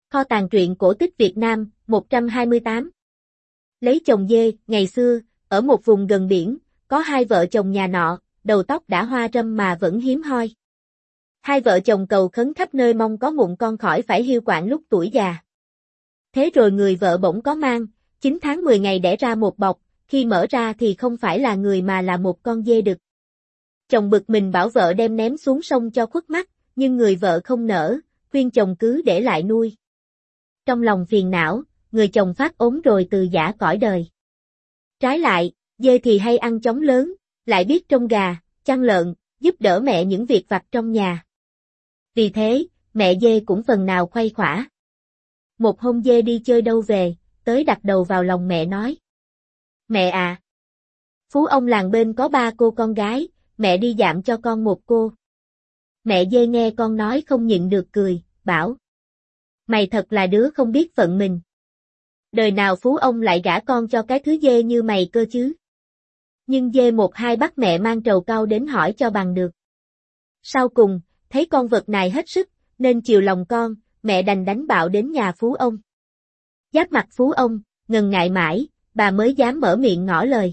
Kho tàng truyện cổ tích Việt Nam, 128. Lấy chồng dê, ngày xưa, ở một vùng gần biển, có hai vợ chồng nhà nọ, đầu tóc đã hoa râm mà vẫn hiếm hoi. Hai vợ chồng cầu khấn khắp nơi mong có mụn con khỏi phải hiu quạnh lúc tuổi già. Thế rồi người vợ bỗng có mang, 9 tháng 10 ngày đẻ ra một bọc, khi mở ra thì không phải là người mà là một con dê đực. Chồng bực mình bảo vợ đem ném xuống sông cho khuất mắt, nhưng người vợ không nỡ, khuyên chồng cứ để lại nuôi. Trong lòng phiền não, người chồng phát ốm rồi từ giã cõi đời. Trái lại, dê thì hay ăn chóng lớn, lại biết trông gà, chăn lợn, giúp đỡ mẹ những việc vặt trong nhà. Vì thế, mẹ dê cũng phần nào khuây khỏa. Một hôm dê đi chơi đâu về, tới đặt đầu vào lòng mẹ nói. Mẹ à! Phú ông làng bên có 3 cô con gái, mẹ đi dạm cho con một cô. Mẹ dê nghe con nói không nhịn được cười, bảo. Mày thật là đứa không biết phận mình. Đời nào phú ông lại gả con cho cái thứ dê như mày cơ chứ? Nhưng dê một hai bắt mẹ mang trầu cau đến hỏi cho bằng được. Sau cùng, thấy con vật này hết sức, nên chiều lòng con, mẹ đành đánh bạo đến nhà phú ông. Giáp mặt phú ông, ngần ngại mãi, bà mới dám mở miệng ngỏ lời.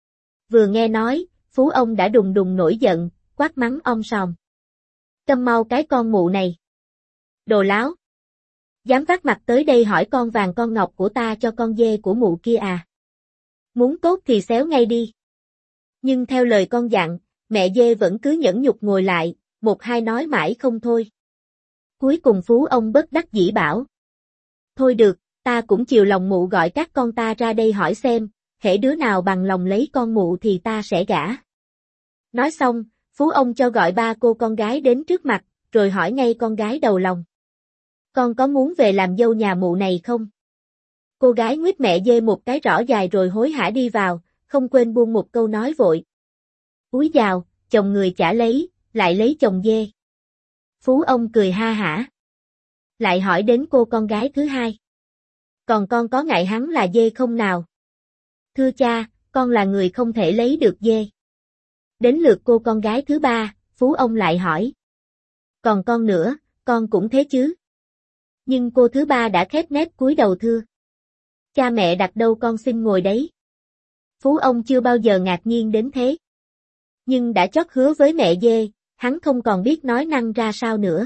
Vừa nghe nói, phú ông đã đùng đùng nổi giận, quát mắng om sòm. Câm mau cái con mụ này. Đồ láo. Dám vác mặt tới đây hỏi con vàng con ngọc của ta cho con dê của mụ kia à? Muốn tốt thì xéo ngay đi. Nhưng theo lời con dặn, mẹ dê vẫn cứ nhẫn nhục ngồi lại, một hai nói mãi không thôi. Cuối cùng phú ông bất đắc dĩ bảo. Thôi được, ta cũng chiều lòng mụ gọi các con ta ra đây hỏi xem, hễ đứa nào bằng lòng lấy con mụ thì ta sẽ gả. Nói xong, phú ông cho gọi 3 cô con gái đến trước mặt, rồi hỏi ngay con gái đầu lòng. Con có muốn về làm dâu nhà mụ này không? Cô gái nguyết mẹ dê một cái rõ dài rồi hối hả đi vào, không quên buông một câu nói vội. Úi dào, chồng người chả lấy, lại lấy chồng dê. Phú ông cười ha hả. Lại hỏi đến cô con gái thứ hai. Còn con có ngại hắn là dê không nào? Thưa cha, con là người không thể lấy được dê. Đến lượt cô con gái thứ ba, phú ông lại hỏi. Còn con nữa, con cũng thế chứ? Nhưng cô thứ ba đã khép nép cúi đầu thưa. Cha mẹ đặt đâu con xin ngồi đấy. Phú ông chưa bao giờ ngạc nhiên đến thế. Nhưng đã chót hứa với mẹ dê, hắn không còn biết nói năng ra sao nữa.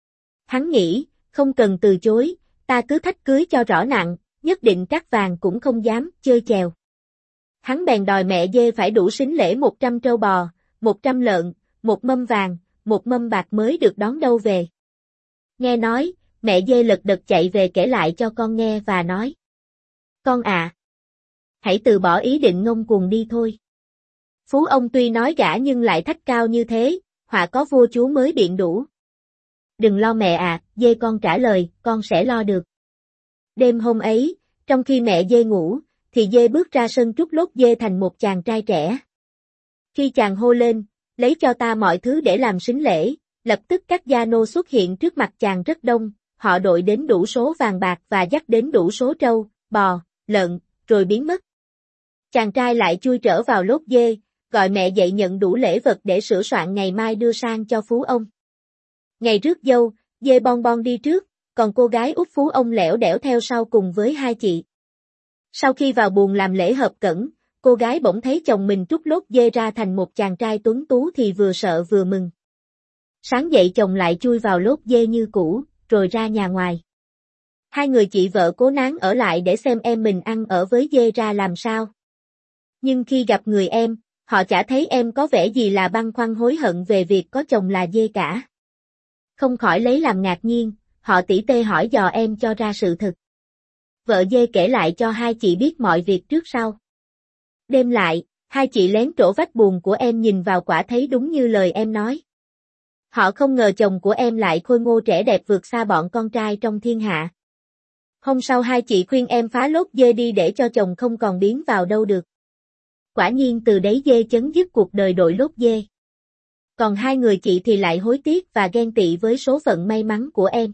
Hắn nghĩ, không cần từ chối, ta cứ thách cưới cho rõ nặng, nhất định các vàng cũng không dám chơi chèo. Hắn bèn đòi mẹ dê phải đủ sính lễ 100 trâu bò, 100 lợn, 1 mâm vàng, 1 mâm bạc mới được đón đâu về. Nghe nói, mẹ dê lật đật chạy về kể lại cho con nghe và nói. Con à! Hãy từ bỏ ý định ngông cuồng đi thôi. Phú ông tuy nói gả nhưng lại thách cao như thế, họa có vua chúa mới biện đủ. Đừng lo mẹ à, dê con trả lời, con sẽ lo được. Đêm hôm ấy, trong khi mẹ dê ngủ, thì dê bước ra sân trút lốt dê thành một chàng trai trẻ. Khi chàng hô lên, lấy cho ta mọi thứ để làm sính lễ, lập tức các gia nô xuất hiện trước mặt chàng rất đông, họ đội đến đủ số vàng bạc và dắt đến đủ số trâu, bò, lợn, rồi biến mất. Chàng trai lại chui trở vào lốt dê, gọi mẹ dậy nhận đủ lễ vật để sửa soạn ngày mai đưa sang cho phú ông. Ngày rước dâu, dê bon bon đi trước, còn cô gái út phú ông lẻo đẻo theo sau cùng với hai chị. Sau khi vào buồng làm lễ hợp cẩn, cô gái bỗng thấy chồng mình trút lốt dê ra thành một chàng trai tuấn tú thì vừa sợ vừa mừng. Sáng dậy chồng lại chui vào lốt dê như cũ, rồi ra nhà ngoài. Hai người chị vợ cố nán ở lại để xem em mình ăn ở với dê ra làm sao. Nhưng khi gặp người em, họ chả thấy em có vẻ gì là băn khoăn hối hận về việc có chồng là dê cả. Không khỏi lấy làm ngạc nhiên, họ tỉ tê hỏi dò em cho ra sự thực. Vợ dê kể lại cho hai chị biết mọi việc trước sau. Đêm lại, hai chị lén trổ vách buồng của em nhìn vào quả thấy đúng như lời em nói. Họ không ngờ chồng của em lại khôi ngô trẻ đẹp vượt xa bọn con trai trong thiên hạ. Hôm sau hai chị khuyên em phá lốt dê đi để cho chồng không còn biến vào đâu được. Quả nhiên từ đấy dê chấm dứt cuộc đời đội lốt dê. Còn hai người chị thì lại hối tiếc và ghen tị với số phận may mắn của em.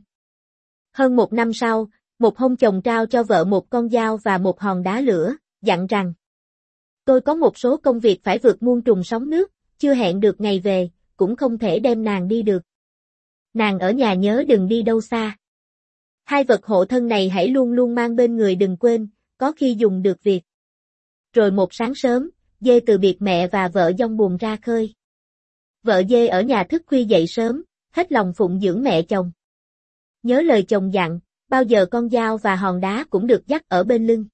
Hơn 1 năm sau, một hôm chồng trao cho vợ một con dao và một hòn đá lửa, dặn rằng: Tôi có một số công việc phải vượt muôn trùng sóng nước, chưa hẹn được ngày về, cũng không thể đem nàng đi được. Nàng ở nhà nhớ đừng đi đâu xa. Hai vật hộ thân này hãy luôn luôn mang bên người đừng quên, có khi dùng được việc. Rồi một sáng sớm, dê từ biệt mẹ và vợ dong buồm ra khơi. Vợ dê ở nhà thức khuya dậy sớm, hết lòng phụng dưỡng mẹ chồng. Nhớ lời chồng dặn, bao giờ con dao và hòn đá cũng được dắt ở bên lưng.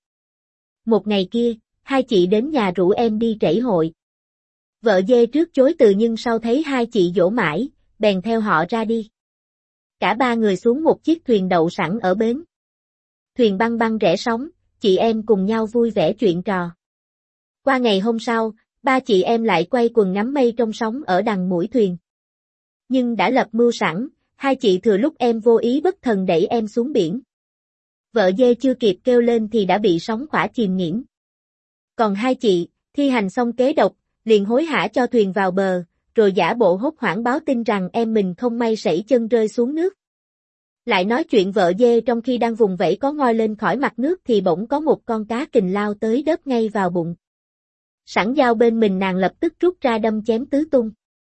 Một ngày kia, hai chị đến nhà rủ em đi trẩy hội. Vợ dê trước chối từ nhưng sau thấy hai chị dỗ mãi, bèn theo họ ra đi. Cả ba người xuống một chiếc thuyền đậu sẵn ở bến. Thuyền băng băng rẽ sóng, chị em cùng nhau vui vẻ chuyện trò. Qua ngày hôm sau, ba chị em lại quay quần ngắm mây trong sóng ở đằng mũi thuyền. Nhưng đã lập mưu sẵn, hai chị thừa lúc em vô ý bất thần đẩy em xuống biển. Vợ dê chưa kịp kêu lên thì đã bị sóng khỏa chìm nghỉm. Còn hai chị, thi hành xong kế độc, liền hối hả cho thuyền vào bờ, rồi giả bộ hốt hoảng báo tin rằng em mình không may sẩy chân rơi xuống nước. Lại nói chuyện vợ dê trong khi đang vùng vẫy có ngoi lên khỏi mặt nước thì bỗng có một con cá kình lao tới đớp ngay vào bụng. Sẵn dao bên mình nàng lập tức rút ra đâm chém tứ tung.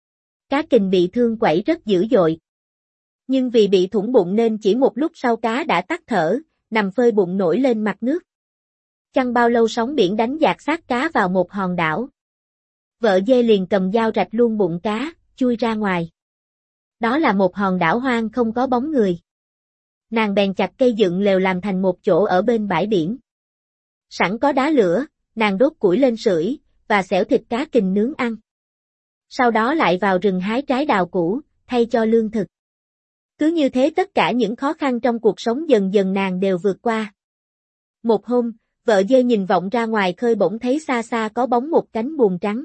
Cá kình bị thương quẩy rất dữ dội. Nhưng vì bị thủng bụng nên chỉ một lúc sau cá đã tắt thở, nằm phơi bụng nổi lên mặt nước. Chẳng bao lâu sóng biển đánh dạt xác cá vào một hòn đảo. Vợ dê liền cầm dao rạch luôn bụng cá, chui ra ngoài. Đó là một hòn đảo hoang không có bóng người. Nàng bèn chặt cây dựng lều làm thành một chỗ ở bên bãi biển. Sẵn có đá lửa, nàng đốt củi lên sưởi, và xẻo thịt cá kình nướng ăn. Sau đó lại vào rừng hái trái đào củ, thay cho lương thực. Cứ như thế tất cả những khó khăn trong cuộc sống dần dần nàng đều vượt qua. Một hôm, vợ dê nhìn vọng ra ngoài khơi bỗng thấy xa xa có bóng một cánh buồm trắng.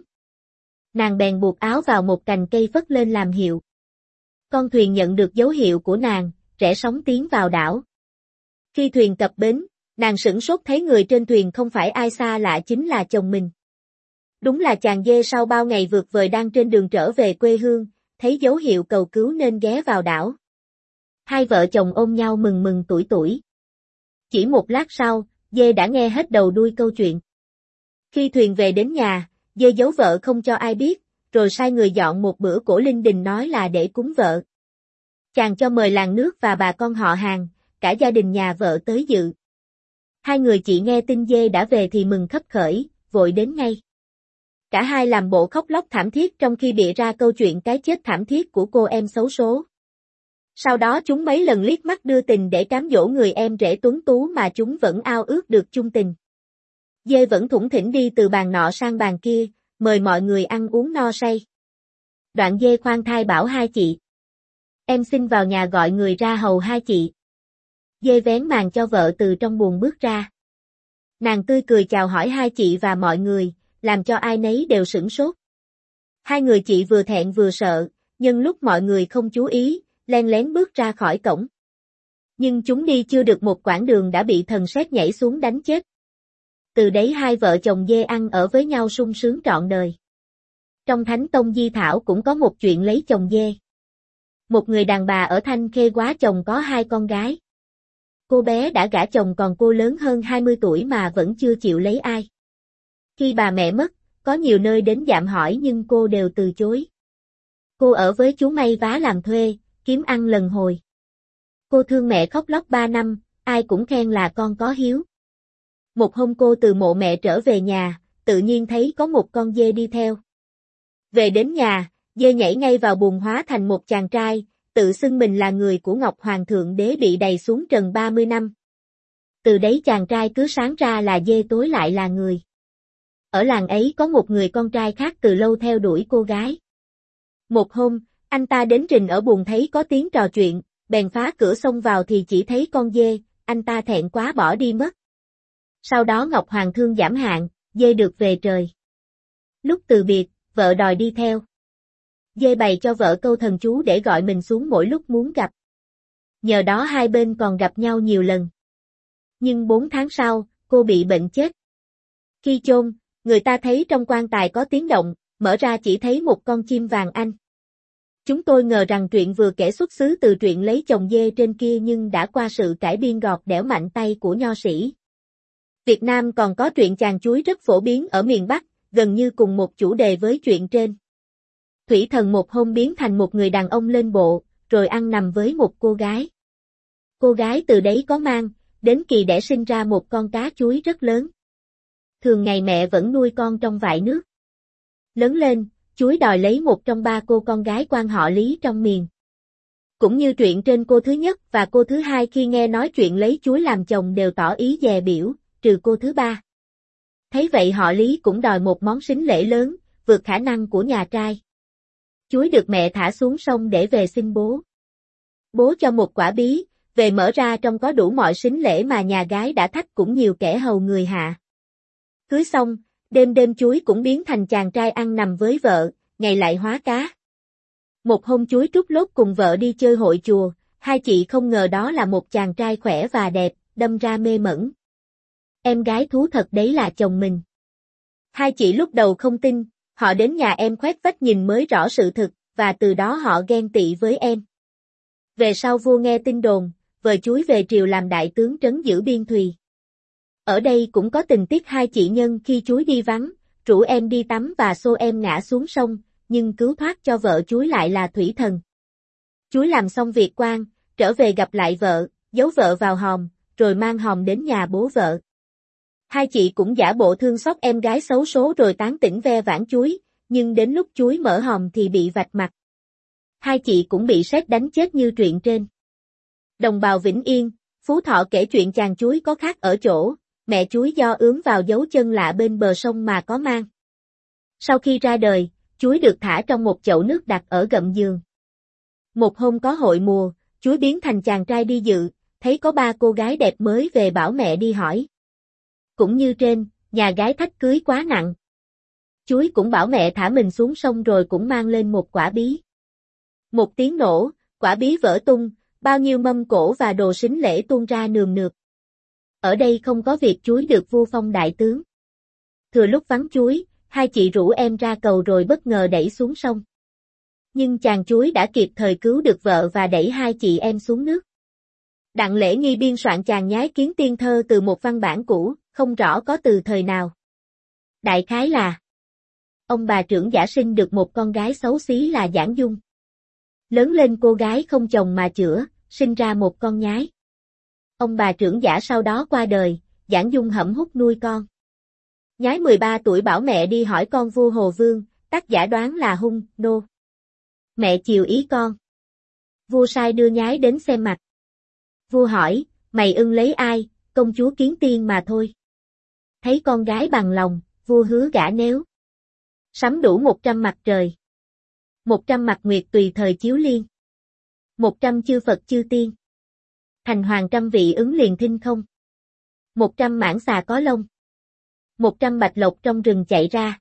Nàng bèn buộc áo vào một cành cây phất lên làm hiệu. Con thuyền nhận được dấu hiệu của nàng, rẽ sóng tiến vào đảo. Khi thuyền cập bến, nàng sửng sốt thấy người trên thuyền không phải ai xa lạ chính là chồng mình. Đúng là chàng dê sau bao ngày vượt vời đang trên đường trở về quê hương, thấy dấu hiệu cầu cứu nên ghé vào đảo. Hai vợ chồng ôm nhau mừng mừng tuổi tuổi. Chỉ một lát sau, dê đã nghe hết đầu đuôi câu chuyện. Khi thuyền về đến nhà, dê giấu vợ không cho ai biết, rồi sai người dọn một bữa cổ linh đình nói là để cúng vợ. Chàng cho mời làng nước và bà con họ hàng, cả gia đình nhà vợ tới dự. Hai người chị nghe tin dê đã về thì mừng khấp khởi, vội đến ngay. Cả hai làm bộ khóc lóc thảm thiết trong khi bịa ra câu chuyện cái chết thảm thiết của cô em xấu số. Sau đó chúng mấy lần liếc mắt đưa tình để cám dỗ người em rể tuấn tú mà chúng vẫn ao ước được chung tình. Dê vẫn thủng thỉnh đi từ bàn nọ sang bàn kia, mời mọi người ăn uống no say. Đoạn dê khoan thai bảo hai chị. Em xin vào nhà gọi người ra hầu hai chị. Dê vén màn cho vợ từ trong buồng bước ra. Nàng tươi cười chào hỏi hai chị và mọi người, làm cho ai nấy đều sửng sốt. Hai người chị vừa thẹn vừa sợ, nhưng lúc mọi người không chú ý, len lén bước ra khỏi cổng. Nhưng chúng đi chưa được một quãng đường đã bị thần sét nhảy xuống đánh chết. Từ đấy hai vợ chồng dê ăn ở với nhau sung sướng trọn đời. Trong Thánh Tông Di Thảo cũng có một chuyện lấy chồng dê. Một người đàn bà ở Thanh Khê quá chồng có hai con gái. Cô bé đã gả chồng còn cô lớn hơn 20 tuổi mà vẫn chưa chịu lấy ai. Khi bà mẹ mất, có nhiều nơi đến dạm hỏi nhưng cô đều từ chối. Cô ở với chú may vá làm thuê, kiếm ăn lần hồi. Cô thương mẹ khóc lóc 3 năm, ai cũng khen là con có hiếu. Một hôm cô từ mộ mẹ trở về nhà, tự nhiên thấy có một con dê đi theo. Về đến nhà, dê nhảy ngay vào buồng hóa thành một chàng trai, tự xưng mình là người của Ngọc Hoàng Thượng Đế bị đày xuống trần 30 năm. Từ đấy chàng trai cứ sáng ra là dê tối lại là người. Ở làng ấy có một người con trai khác từ lâu theo đuổi cô gái. Một hôm, anh ta đến rình ở buồng thấy có tiếng trò chuyện, bèn phá cửa xông vào thì chỉ thấy con dê, anh ta thẹn quá bỏ đi mất. Sau đó Ngọc Hoàng Thương giảm hạn, dê được về trời. Lúc từ biệt, vợ đòi đi theo. Dê bày cho vợ câu thần chú để gọi mình xuống mỗi lúc muốn gặp. Nhờ đó hai bên còn gặp nhau nhiều lần. Nhưng 4 tháng sau, cô bị bệnh chết. Khi chôn, người ta thấy trong quan tài có tiếng động, mở ra chỉ thấy một con chim vàng anh. Chúng tôi ngờ rằng truyện vừa kể xuất xứ từ truyện lấy chồng dê trên kia nhưng đã qua sự cải biên gọt đẽo mạnh tay của nho sĩ. Việt Nam còn có truyện chàng chuối rất phổ biến ở miền Bắc, gần như cùng một chủ đề với truyện trên. Thủy Thần một hôm biến thành một người đàn ông lên bộ, rồi ăn nằm với một cô gái. Cô gái từ đấy có mang, đến kỳ đẻ sinh ra một con cá chuối rất lớn. Thường ngày mẹ vẫn nuôi con trong vại nước. Lớn lên, chuối đòi lấy một trong ba cô con gái quan họ Lý trong miền. Cũng như truyện trên, cô thứ nhất và cô thứ hai khi nghe nói chuyện lấy chuối làm chồng đều tỏ ý dè biểu, trừ cô thứ ba. Thấy vậy họ Lý cũng đòi một món sính lễ lớn, vượt khả năng của nhà trai. Chuối được mẹ thả xuống sông để về xin bố. Bố cho một quả bí, về mở ra trong có đủ mọi sính lễ mà nhà gái đã thách cũng nhiều kẻ hầu người hạ. Cưới xong, đêm đêm chuối cũng biến thành chàng trai ăn nằm với vợ, ngày lại hóa cá. Một hôm chuối trút lốt cùng vợ đi chơi hội chùa, hai chị không ngờ đó là một chàng trai khỏe và đẹp, đâm ra mê mẩn. Em gái thú thật đấy là chồng mình. Hai chị lúc đầu không tin, họ đến nhà em khoét vách nhìn mới rõ sự thực, và từ đó họ ghen tị với em. Về sau vua nghe tin đồn, vợ chuối về triều làm đại tướng trấn giữ biên thùy. Ở đây cũng có tình tiết hai chị nhân khi chuối đi vắng, rủ em đi tắm và xô em ngã xuống sông, nhưng cứu thoát cho vợ chuối lại là thủy thần. Chuối làm xong việc quan, trở về gặp lại vợ, giấu vợ vào hòm, rồi mang hòm đến nhà bố vợ. Hai chị cũng giả bộ thương xót em gái xấu số rồi tán tỉnh ve vãn chuối, nhưng đến lúc chuối mở hòm thì bị vạch mặt. Hai chị cũng bị sét đánh chết như truyện trên. Đồng bào Vĩnh Yên, Phú Thọ kể chuyện chàng chuối có khác ở chỗ, mẹ chuối do ướm vào dấu chân lạ bên bờ sông mà có mang. Sau khi ra đời, chuối được thả trong một chậu nước đặt ở gầm giường. Một hôm có hội mùa, chuối biến thành chàng trai đi dự, thấy có ba cô gái đẹp mới về bảo mẹ đi hỏi. Cũng như trên, nhà gái thách cưới quá nặng. Chuối cũng bảo mẹ thả mình xuống sông rồi cũng mang lên một quả bí. Một tiếng nổ, quả bí vỡ tung, bao nhiêu mâm cỗ và đồ sính lễ tuôn ra nườm nượp. Ở đây không có việc chuối được vua phong đại tướng. Thừa lúc vắng chuối, hai chị rủ em ra cầu rồi bất ngờ đẩy xuống sông. Nhưng chàng chuối đã kịp thời cứu được vợ và đẩy hai chị em xuống nước. Đặng Lễ Nghi biên soạn chàng nhái kiến tiên thơ từ một văn bản cũ, không rõ có từ thời nào. Đại khái là ông bà trưởng giả sinh được một con gái xấu xí là Giảng Dung. Lớn lên cô gái không chồng mà chữa, sinh ra một con nhái. Ông bà trưởng giả sau đó qua đời, Giảng Dung hậm hút nuôi con. Nhái 13 tuổi bảo mẹ đi hỏi con vua Hồ Vương, tác giả đoán là Hung Nô. Mẹ chiều ý con. Vua sai đưa nhái đến xem mặt. Vua hỏi, mày ưng lấy ai, công chúa Kiến Tiên mà thôi. Thấy con gái bằng lòng, vua hứa gả nếu sắm đủ 100 mặt trời. 100 mặt nguyệt tùy thời chiếu liên. 100 chư Phật chư tiên. Thành hoàng trăm vị ứng liền thinh không. 100 mãng xà có lông. 100 bạch lộc trong rừng chạy ra.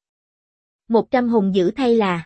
100 hùng dữ thay là.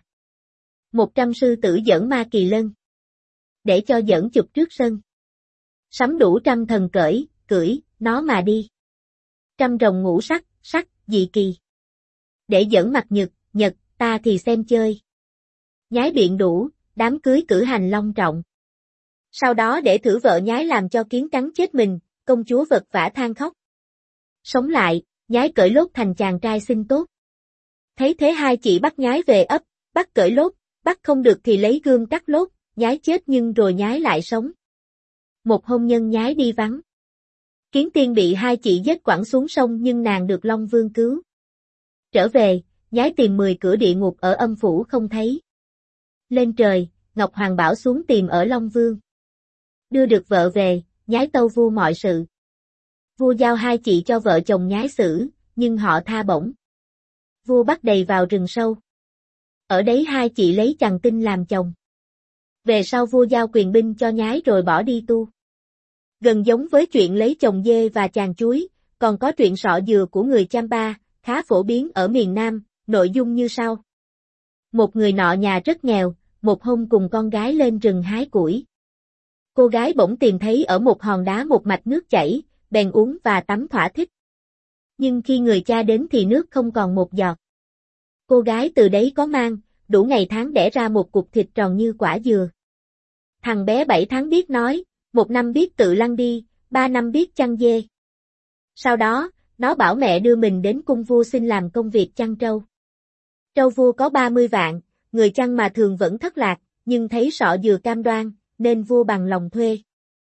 100 sư tử dẫn ma kỳ lân. Để cho dẫn chụp trước sân. Sắm đủ trăm thần cưỡi, nó mà đi. Trăm rồng ngũ sắc, dị kỳ. Để dẫn mặt nhật, ta thì xem chơi. Nhái biện đủ, đám cưới cử hành long trọng. Sau đó để thử vợ nhái làm cho kiến cắn chết mình, công chúa vật vã than khóc. Sống lại, nhái cởi lốt thành chàng trai xinh tốt. Thấy thế hai chị bắt nhái về ấp, bắt cởi lốt, bắt không được thì lấy gươm cắt lốt, nhái chết nhưng rồi nhái lại sống. Một hôm nhân nhái đi vắng. Kiến Tiên bị hai chị giết quẳng xuống sông nhưng nàng được Long Vương cứu. Trở về, nhái tìm 10 cửa địa ngục ở âm phủ không thấy. Lên trời, Ngọc Hoàng bảo xuống tìm ở Long Vương. Đưa được vợ về, nhái tâu vua mọi sự. Vua giao hai chị cho vợ chồng nhái xử, nhưng họ tha bổng. Vua bắt đầy vào rừng sâu. Ở đấy hai chị lấy chằng tinh làm chồng. Về sau vua giao quyền binh cho nhái rồi bỏ đi tu. Gần giống với chuyện lấy chồng dê và chàng chuối, còn có chuyện sọ dừa của người Champa, khá phổ biến ở miền Nam, nội dung như sau. Một người nọ nhà rất nghèo, một hôm cùng con gái lên rừng hái củi. Cô gái bỗng tìm thấy ở một hòn đá một mạch nước chảy, bèn uống và tắm thỏa thích. Nhưng khi người cha đến thì nước không còn một giọt. Cô gái từ đấy có mang, đủ ngày tháng đẻ ra một cục thịt tròn như quả dừa. Thằng bé 7 tháng biết nói, 1 năm biết tự lăn đi, 3 năm biết chăn dê. Sau đó, nó bảo mẹ đưa mình đến cung vua xin làm công việc chăn trâu. Trâu vua có 30 vạn, người chăn mà thường vẫn thất lạc, nhưng thấy sọ dừa cam đoan, nên vua bằng lòng thuê.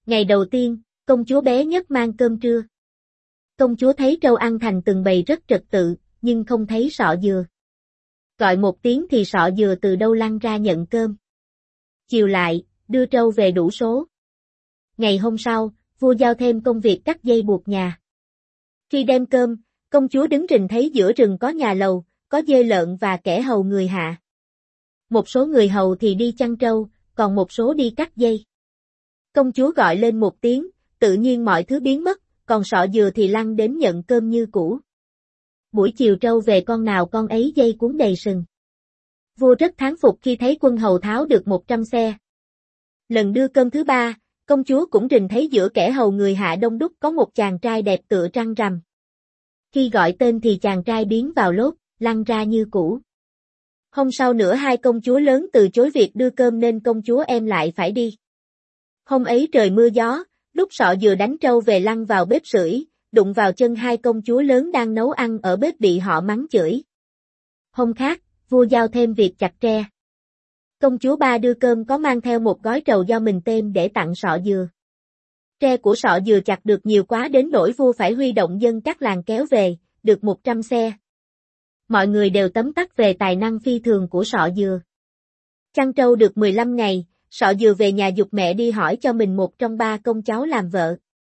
Ngày đầu tiên, công chúa bé nhất mang cơm trưa. Công chúa thấy trâu ăn thành từng bầy rất trật tự, nhưng không thấy sọ dừa. Gọi một tiếng thì sọ dừa từ đâu lăn ra nhận cơm. Chiều lại, đưa trâu về đủ số. Ngày hôm sau, vua giao thêm công việc cắt dây buộc nhà. Khi đem cơm, công chúa đứng rình thấy giữa rừng có nhà lầu, có dê lợn và kẻ hầu người hạ. Một số người hầu thì đi chăn trâu, còn một số đi cắt dây. Công chúa gọi lên một tiếng, tự nhiên mọi thứ biến mất, còn sọ dừa thì lăn đến nhận cơm như cũ. Buổi chiều trâu về con nào con ấy dây cuốn đầy sừng. Vua rất thán phục khi thấy quân hầu tháo được 100 xe. Lần đưa cơm thứ ba, công chúa cũng rình thấy giữa kẻ hầu người hạ đông đúc có một chàng trai đẹp tựa trăng rằm. Khi gọi tên thì chàng trai biến vào lốt, lăn ra như cũ. Hôm sau nữa hai công chúa lớn từ chối việc đưa cơm nên công chúa em lại phải đi. Hôm ấy trời mưa gió, lúc sọ dừa đánh trâu về lăn vào bếp sưởi, đụng vào chân hai công chúa lớn đang nấu ăn ở bếp bị họ mắng chửi. Hôm khác, vua giao thêm việc chặt tre. Công chúa ba đưa cơm có mang theo một gói trầu do mình têm để tặng sọ dừa. Tre của sọ dừa chặt được nhiều quá đến nỗi vua phải huy động dân các làng kéo về, được 100 xe. Mọi người đều tấm tắc về tài năng phi thường của sọ dừa. Chăn trâu được 15 ngày, sọ dừa về nhà giục mẹ đi hỏi cho mình một trong ba công cháu làm vợ.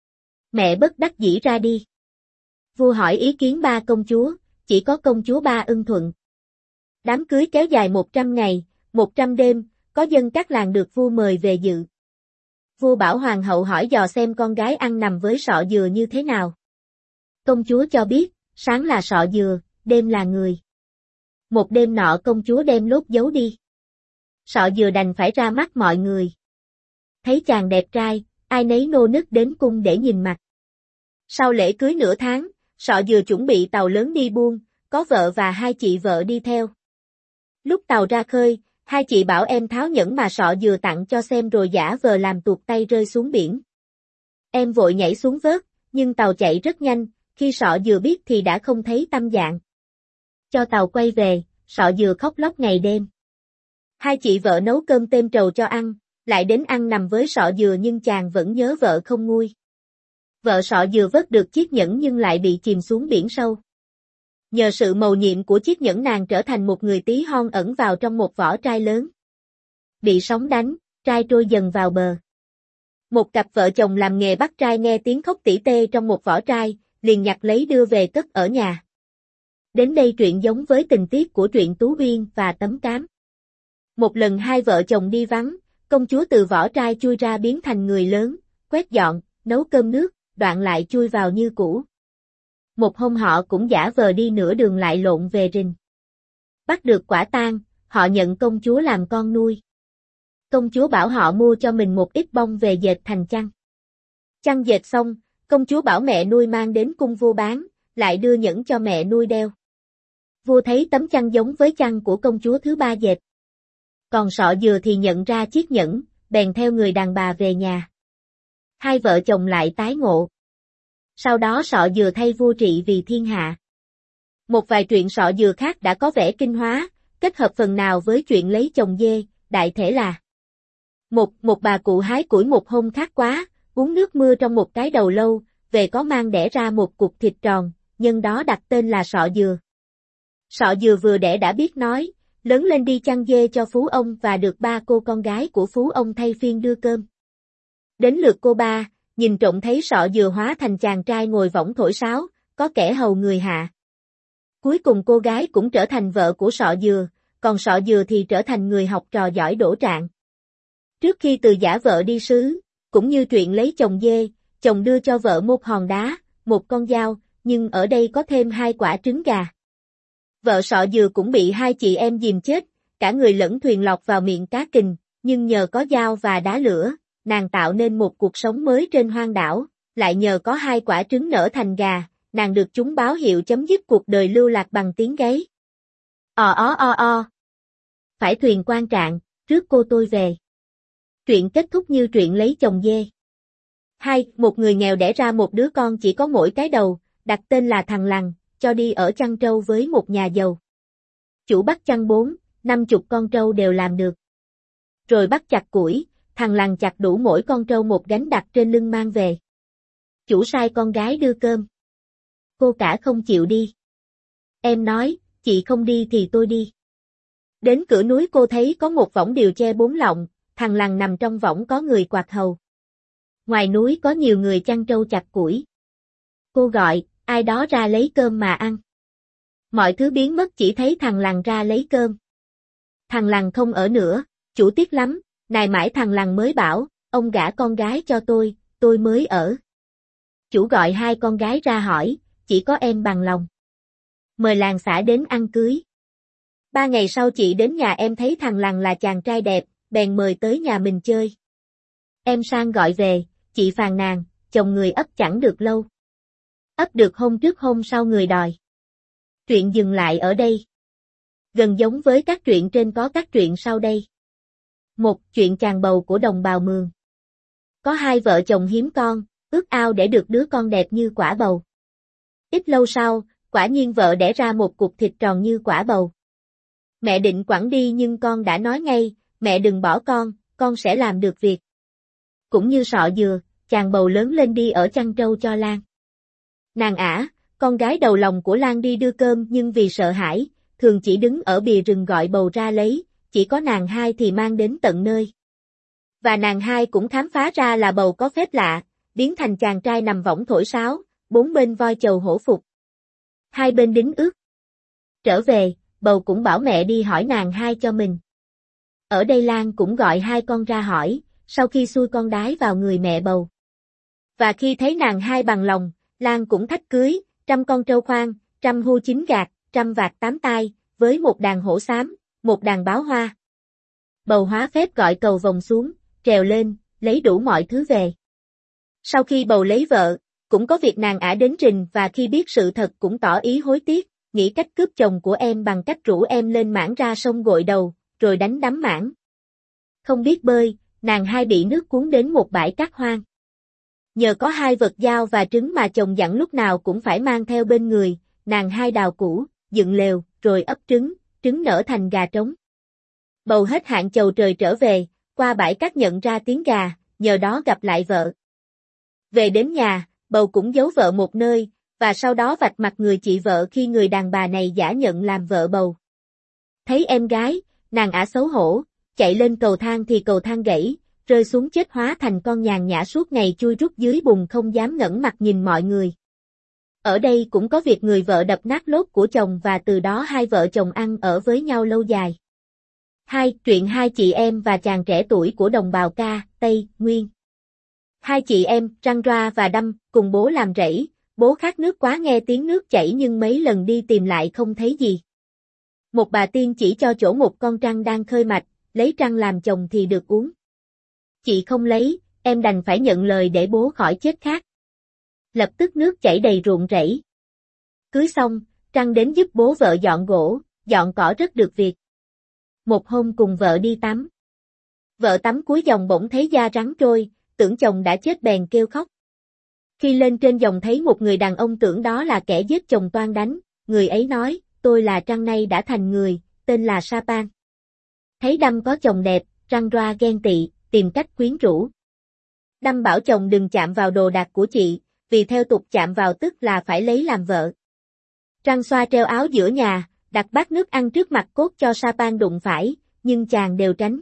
Mẹ bất đắc dĩ ra đi. Vua hỏi ý kiến ba công chúa, chỉ có công chúa ba ưng thuận. Đám cưới kéo dài 100 ngày, 100 đêm, có dân các làng được vua mời về dự. Vua bảo hoàng hậu hỏi dò xem con gái ăn nằm với sọ dừa như thế nào. Công chúa cho biết, sáng là sọ dừa, đêm là người. Một đêm nọ công chúa đem lốt giấu đi. Sọ dừa đành phải ra mắt mọi người. Thấy chàng đẹp trai, ai nấy nô nức đến cung để nhìn mặt. Sau lễ cưới nửa tháng, sọ dừa chuẩn bị tàu lớn đi buôn, có vợ và hai chị vợ đi theo. Lúc tàu ra khơi, hai chị bảo em tháo nhẫn mà sọ dừa tặng cho xem rồi giả vờ làm tuột tay rơi xuống biển. Em vội nhảy xuống vớt, nhưng tàu chạy rất nhanh, khi sọ dừa biết thì đã không thấy tăm dạng. Cho tàu quay về, sọ dừa khóc lóc ngày đêm. Hai chị vợ nấu cơm têm trầu cho ăn, lại đến ăn nằm với sọ dừa nhưng chàng vẫn nhớ vợ không nguôi. Vợ sọ dừa vớt được chiếc nhẫn nhưng lại bị chìm xuống biển sâu. Nhờ sự mầu nhiệm của chiếc nhẫn nàng trở thành một người tí hon ẩn vào trong một vỏ trai lớn. Bị sóng đánh, trai trôi dần vào bờ. Một cặp vợ chồng làm nghề bắt trai nghe tiếng khóc tỉ tê trong một vỏ trai, liền nhặt lấy đưa về cất ở nhà. Đến đây truyện giống với tình tiết của truyện Tú Uyên và Tấm Cám. Một lần hai vợ chồng đi vắng, công chúa từ vỏ trai chui ra biến thành người lớn, quét dọn, nấu cơm nước, đoạn lại chui vào như cũ. Một hôm họ cũng giả vờ đi nửa đường lại lộn về rình. Bắt được quả tang, họ nhận công chúa làm con nuôi. Công chúa bảo họ mua cho mình một ít bông về dệt thành chăn. Chăn dệt xong, công chúa bảo mẹ nuôi mang đến cung vua bán, lại đưa nhẫn cho mẹ nuôi đeo. Vua thấy tấm chăn giống với chăn của công chúa thứ ba dệt. Còn sọ dừa thì nhận ra chiếc nhẫn, bèn theo người đàn bà về nhà. Hai vợ chồng lại tái ngộ. Sau đó sọ dừa thay vua trị vì thiên hạ. Một vài truyện sọ dừa khác đã có vẻ kinh hóa, kết hợp phần nào với chuyện lấy chồng dê, đại thể là một bà cụ hái củi một hôm khát quá, uống nước mưa trong một cái đầu lâu, về có mang đẻ ra một cục thịt tròn, nhân đó đặt tên là sọ dừa. Sọ dừa vừa đẻ đã biết nói, lớn lên đi chăn dê cho phú ông và được ba cô con gái của phú ông thay phiên đưa cơm. Đến lượt cô ba, nhìn trộm thấy sọ dừa hóa thành chàng trai ngồi võng thổi sáo, có kẻ hầu người hạ. Cuối cùng cô gái cũng trở thành vợ của sọ dừa, còn sọ dừa thì trở thành người học trò giỏi đỗ trạng. Trước khi từ giả vợ đi sứ, cũng như chuyện lấy chồng dê, chồng đưa cho vợ một hòn đá, một con dao, nhưng ở đây có thêm 2 quả trứng gà. Vợ sọ dừa cũng bị hai chị em dìm chết, cả người lẫn thuyền lọt vào miệng cá kình, nhưng nhờ có dao và đá lửa, nàng tạo nên một cuộc sống mới trên hoang đảo, lại nhờ có 2 quả trứng nở thành gà, nàng được chúng báo hiệu chấm dứt cuộc đời lưu lạc bằng tiếng gáy. O. Phải thuyền quan trạng, rước cô tôi về. Truyện kết thúc như truyện lấy chồng dê. 2. Một người nghèo đẻ ra một đứa con chỉ có mỗi cái đầu, đặt tên là thằng Lằn, cho đi ở chăn trâu với một nhà giàu. Chủ bắt chăn 4, 50 con trâu đều làm được. Rồi bắt chặt củi, thằng lằn chặt đủ mỗi con trâu một gánh đặt trên lưng mang về. Chủ sai con gái đưa cơm. Cô cả không chịu đi. Em nói, chị không đi thì tôi đi. Đến cửa núi cô thấy có một võng điều che 4 lọng, thằng lằn nằm trong võng có người quạt hầu. Ngoài núi có nhiều người chăn trâu chặt củi. Cô gọi, ai đó ra lấy cơm mà ăn. Mọi thứ biến mất chỉ thấy thằng lằn ra lấy cơm. Thằng lằn không ở nữa, chủ tiếc lắm, nài mãi thằng lằn mới bảo, ông gả con gái cho tôi mới ở. Chủ gọi 2 con gái ra hỏi, chỉ có em bằng lòng. Mời làng xã đến ăn cưới. 3 ngày sau chị đến nhà em thấy thằng lằn là chàng trai đẹp, bèn mời tới nhà mình chơi. Em sang gọi về, chị phàn nàn, chồng người ấp chẳng được lâu. Ấp được hôm trước hôm sau người đòi. Chuyện dừng lại ở đây. Gần giống với các truyện trên có các truyện sau đây. 1. Chuyện chàng bầu của đồng bào Mường. Có 2 vợ chồng hiếm con, ước ao để được đứa con đẹp như quả bầu. Ít lâu sau, quả nhiên vợ đẻ ra một cục thịt tròn như quả bầu. Mẹ định quẳng đi nhưng con đã nói ngay, mẹ đừng bỏ con sẽ làm được việc. Cũng như sọ dừa, chàng bầu lớn lên đi ở chăn trâu cho Lan. Nàng Ả, con gái đầu lòng của Lan đi đưa cơm nhưng vì sợ hãi, thường chỉ đứng ở bìa rừng gọi bầu ra lấy, chỉ có nàng hai thì mang đến tận nơi. Và nàng hai cũng khám phá ra là bầu có phép lạ, biến thành chàng trai nằm võng thổi sáo, 4 bên voi chầu hổ phục. 2 bên đính ước. Trở về, bầu cũng bảo mẹ đi hỏi nàng hai cho mình. Ở đây Lan cũng gọi 2 con ra hỏi, sau khi xui con đái vào người mẹ bầu. Và khi thấy nàng hai bằng lòng, Lan cũng thách cưới, 100 con trâu khoan, 100 hươu 9 gạt, 100 vạc 8 tai, với một đàn hổ xám, một đàn báo hoa. Bầu hóa phép gọi cầu vòng xuống, trèo lên, lấy đủ mọi thứ về. Sau khi bầu lấy vợ, cũng có việc nàng Ả đến trình và khi biết sự thật cũng tỏ ý hối tiếc, nghĩ cách cướp chồng của em bằng cách rủ em lên mảng ra sông gội đầu, rồi đánh đắm mảng. Không biết bơi, nàng hai bị nước cuốn đến một bãi cát hoang. Nhờ có 2 vật dao và trứng mà chồng dặn lúc nào cũng phải mang theo bên người, nàng hai đào củ, dựng lều, rồi ấp trứng, trứng nở thành gà trống. Bầu hết hạn chầu trời trở về, qua bãi cát nhận ra tiếng gà, nhờ đó gặp lại vợ. Về đến nhà, bầu cũng giấu vợ một nơi, và sau đó vạch mặt người chị vợ khi người đàn bà này giả nhận làm vợ bầu. Thấy em gái, nàng Ả xấu hổ, chạy lên cầu thang thì cầu thang gãy, rơi xuống chết hóa thành con nhàn nhã suốt ngày chui rút dưới bùn không dám ngẩng mặt nhìn mọi người. Ở đây cũng có việc người vợ đập nát lốt của chồng và từ đó 2 vợ chồng ăn ở với nhau lâu dài. 2. Truyện 2 chị em và chàng trẻ tuổi của đồng bào Ca, Tây, Nguyên. 2 chị em, Trăng Roa và Đâm, cùng bố làm rẫy, bố khát nước quá nghe tiếng nước chảy nhưng mấy lần đi tìm lại không thấy gì. Một bà tiên chỉ cho chỗ một con trăng đang khơi mạch, lấy trăng làm chồng thì được uống. Chị không lấy, em đành phải nhận lời để bố khỏi chết khát. Lập tức nước chảy đầy ruộng rẫy. Cưới xong, Trăng đến giúp bố vợ dọn gỗ, dọn cỏ rất được việc. Một hôm cùng vợ đi tắm. Vợ tắm cuối dòng bỗng thấy da rắn trôi, tưởng chồng đã chết bèn kêu khóc. Khi lên trên dòng thấy một người đàn ông tưởng đó là kẻ giết chồng toan đánh, người ấy nói, tôi là Trăng nay đã thành người, tên là Sa-pan. Thấy Đâm có chồng đẹp, Trăng Roa ghen tị, tìm cách quyến rũ. Đâm bảo chồng đừng chạm vào đồ đạc của chị, vì theo tục chạm vào tức là phải lấy làm vợ. Trăng xoa treo áo giữa nhà, đặt bát nước ăn trước mặt cốt cho Sa-pan đụng phải, nhưng chàng đều tránh.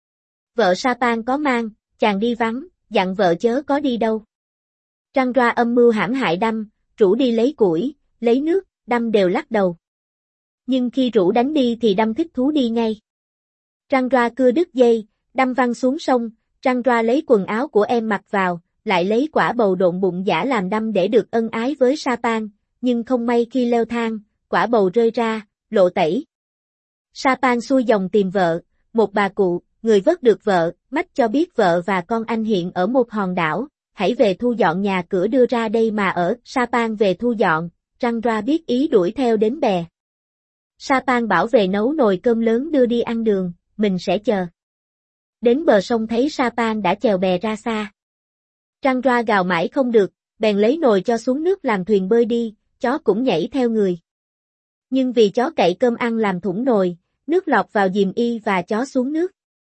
Vợ Sa-pan có mang, chàng đi vắng, dặn vợ chớ có đi đâu. Trăng Roa âm mưu hãm hại Đâm, rủ đi lấy củi, lấy nước, Đâm đều lắc đầu. Nhưng khi rủ đánh đi thì Đâm thích thú đi ngay. Trăng Roa cưa đứt dây, Đâm văng xuống sông, Trăng Roa lấy quần áo của em mặc vào, lại lấy quả bầu độn bụng giả làm Đâm để được ân ái với Sa-pan, nhưng không may khi leo thang, quả bầu rơi ra, lộ tẩy. Sa-pan xuôi dòng tìm vợ, một bà cụ, người vớt được vợ, mách cho biết vợ và con anh hiện ở một hòn đảo, hãy về thu dọn nhà cửa đưa ra đây mà ở. Sa-pan về thu dọn, Trăng Roa biết ý đuổi theo đến bè. Sa-pan bảo về nấu nồi cơm lớn đưa đi ăn đường, mình sẽ chờ. Đến bờ sông thấy Sa-pan đã chèo bè ra xa. Trăng Roa gào mãi không được, bèn lấy nồi cho xuống nước làm thuyền bơi đi, chó cũng nhảy theo người. Nhưng vì chó cậy cơm ăn làm thủng nồi, nước lọt vào giìm y và chó xuống nước.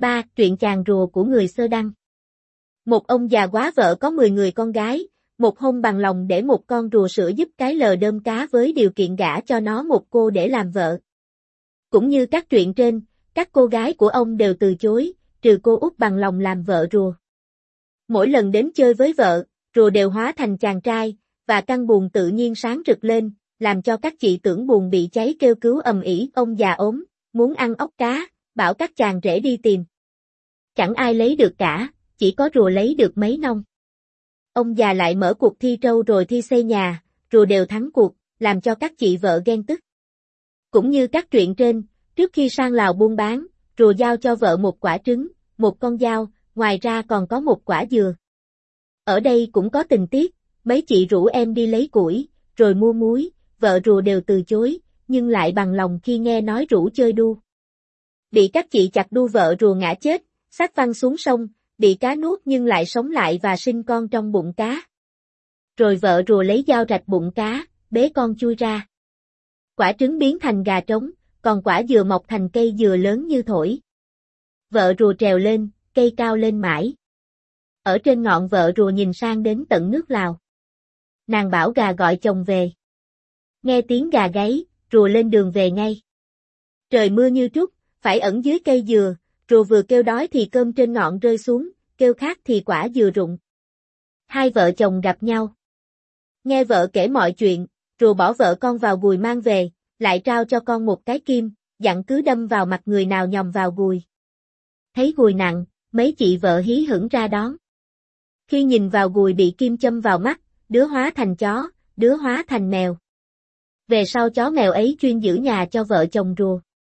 3. Truyện chàng rùa của người Sơ Đăng. Một ông già quá vợ có 10 người con gái, một hôm bằng lòng để một con rùa sữa giúp cái lờ đơm cá với điều kiện gả cho nó một cô để làm vợ. Cũng như các truyện trên, các cô gái của ông đều từ chối, trừ cô út bằng lòng làm vợ rùa. Mỗi lần đến chơi với vợ, rùa đều hóa thành chàng trai, và căn buồng tự nhiên sáng rực lên, làm cho các chị tưởng buồng bị cháy kêu cứu ầm ĩ. Ông già ốm, muốn ăn ốc cá, bảo các chàng rể đi tìm. Chẳng ai lấy được cả, chỉ có rùa lấy được mấy nông. Ông già lại mở cuộc thi trâu rồi thi xây nhà, rùa đều thắng cuộc, làm cho các chị vợ ghen tức. Cũng như các truyện trên, trước khi sang Lào buôn bán, rùa giao cho vợ một quả trứng, một con dao, ngoài ra còn có một quả dừa. Ở đây cũng có tình tiết, mấy chị rủ em đi lấy củi, rồi mua muối, vợ rùa đều từ chối, nhưng lại bằng lòng khi nghe nói rủ chơi đu. Bị các chị chặt đu vợ rùa ngã chết, xác văng xuống sông, bị cá nuốt nhưng lại sống lại và sinh con trong bụng cá. Rồi vợ rùa lấy dao rạch bụng cá, bế con chui ra. Quả trứng biến thành gà trống, còn quả dừa mọc thành cây dừa lớn như thổi. Vợ rùa trèo lên, cây cao lên mãi. Ở trên ngọn vợ rùa nhìn sang đến tận nước Lào. Nàng bảo gà gọi chồng về. Nghe tiếng gà gáy, rùa lên đường về ngay. Trời mưa như trút, phải ẩn dưới cây dừa, rùa vừa kêu đói thì cơm trên ngọn rơi xuống, kêu khát thì quả dừa rụng. Hai vợ chồng gặp nhau. Nghe vợ kể mọi chuyện, rùa bỏ vợ con vào gùi mang về, lại trao cho con một cái kim, dặn cứ đâm vào mặt người nào nhòm vào gùi. Thấy gùi nặng, mấy chị vợ hí hửng ra đón. Khi nhìn vào gùi bị kim châm vào mắt, đứa hóa thành chó, đứa hóa thành mèo. Về sau chó mèo ấy chuyên giữ nhà cho vợ chồng rùa.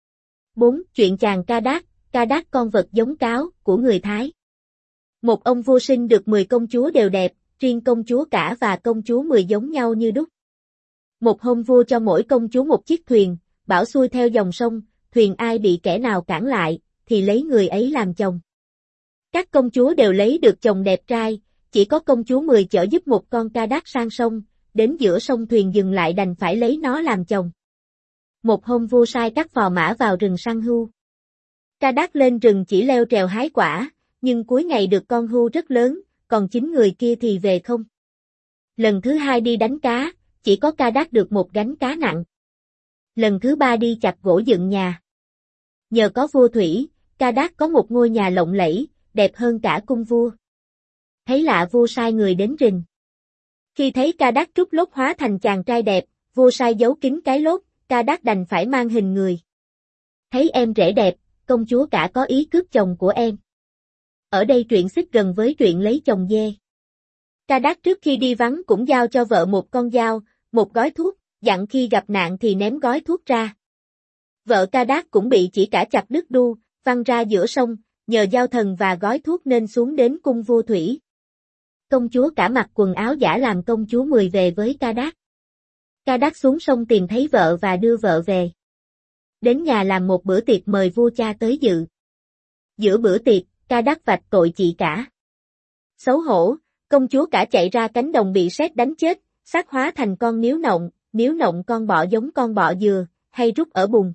4. Chuyện chàng ca đác con vật giống cáo, của người Thái. Một ông vua sinh được 10 công chúa đều đẹp, riêng công chúa Cả và công chúa 10 giống nhau như đúc. Một hôm vua cho mỗi công chúa một chiếc thuyền, bảo xuôi theo dòng sông, thuyền ai bị kẻ nào cản lại, thì lấy người ấy làm chồng. Các công chúa đều lấy được chồng đẹp trai, chỉ có công chúa 10 chở giúp một con ca đác sang sông, đến giữa sông thuyền dừng lại đành phải lấy nó làm chồng. Một hôm vua sai các phò mã vào rừng săn hươu. Ca đác lên rừng chỉ leo trèo hái quả, nhưng cuối ngày được con hươu rất lớn, còn 9 người kia thì về không. Lần thứ 2 đi đánh cá, chỉ có ca đác được một gánh cá nặng. Lần thứ 3 đi chặt gỗ dựng nhà. Nhờ có vua thủy, ca đác có một ngôi nhà lộng lẫy, đẹp hơn cả cung vua. Thấy lạ vua sai người đến rình. Khi thấy ca đác trút lốt hóa thành chàng trai đẹp, vua sai giấu kín cái lốt, ca đác đành phải mang hình người. Thấy em rể đẹp, công chúa Cả có ý cướp chồng của em. Ở đây truyện xích gần với truyện lấy chồng dê. Ca đác trước khi đi vắng cũng giao cho vợ một con dao, một gói thuốc, dặn khi gặp nạn thì ném gói thuốc ra. Vợ ca đác cũng bị chỉ cả chặt đứt đu, văng ra giữa sông, nhờ giao thần và gói thuốc nên xuống đến cung vua thủy. Công chúa Cả mặc quần áo giả làm công chúa 10 về với ca đác. Ca đác xuống sông tìm thấy vợ và đưa vợ về. Đến nhà làm một bữa tiệc mời vua cha tới dự. Giữa bữa tiệc, ca đác vạch tội chị Cả. Xấu hổ, công chúa Cả chạy ra cánh đồng bị sét đánh chết, xác hóa thành con miếu nộng con bọ giống con bọ dừa, hay rút ở bùn.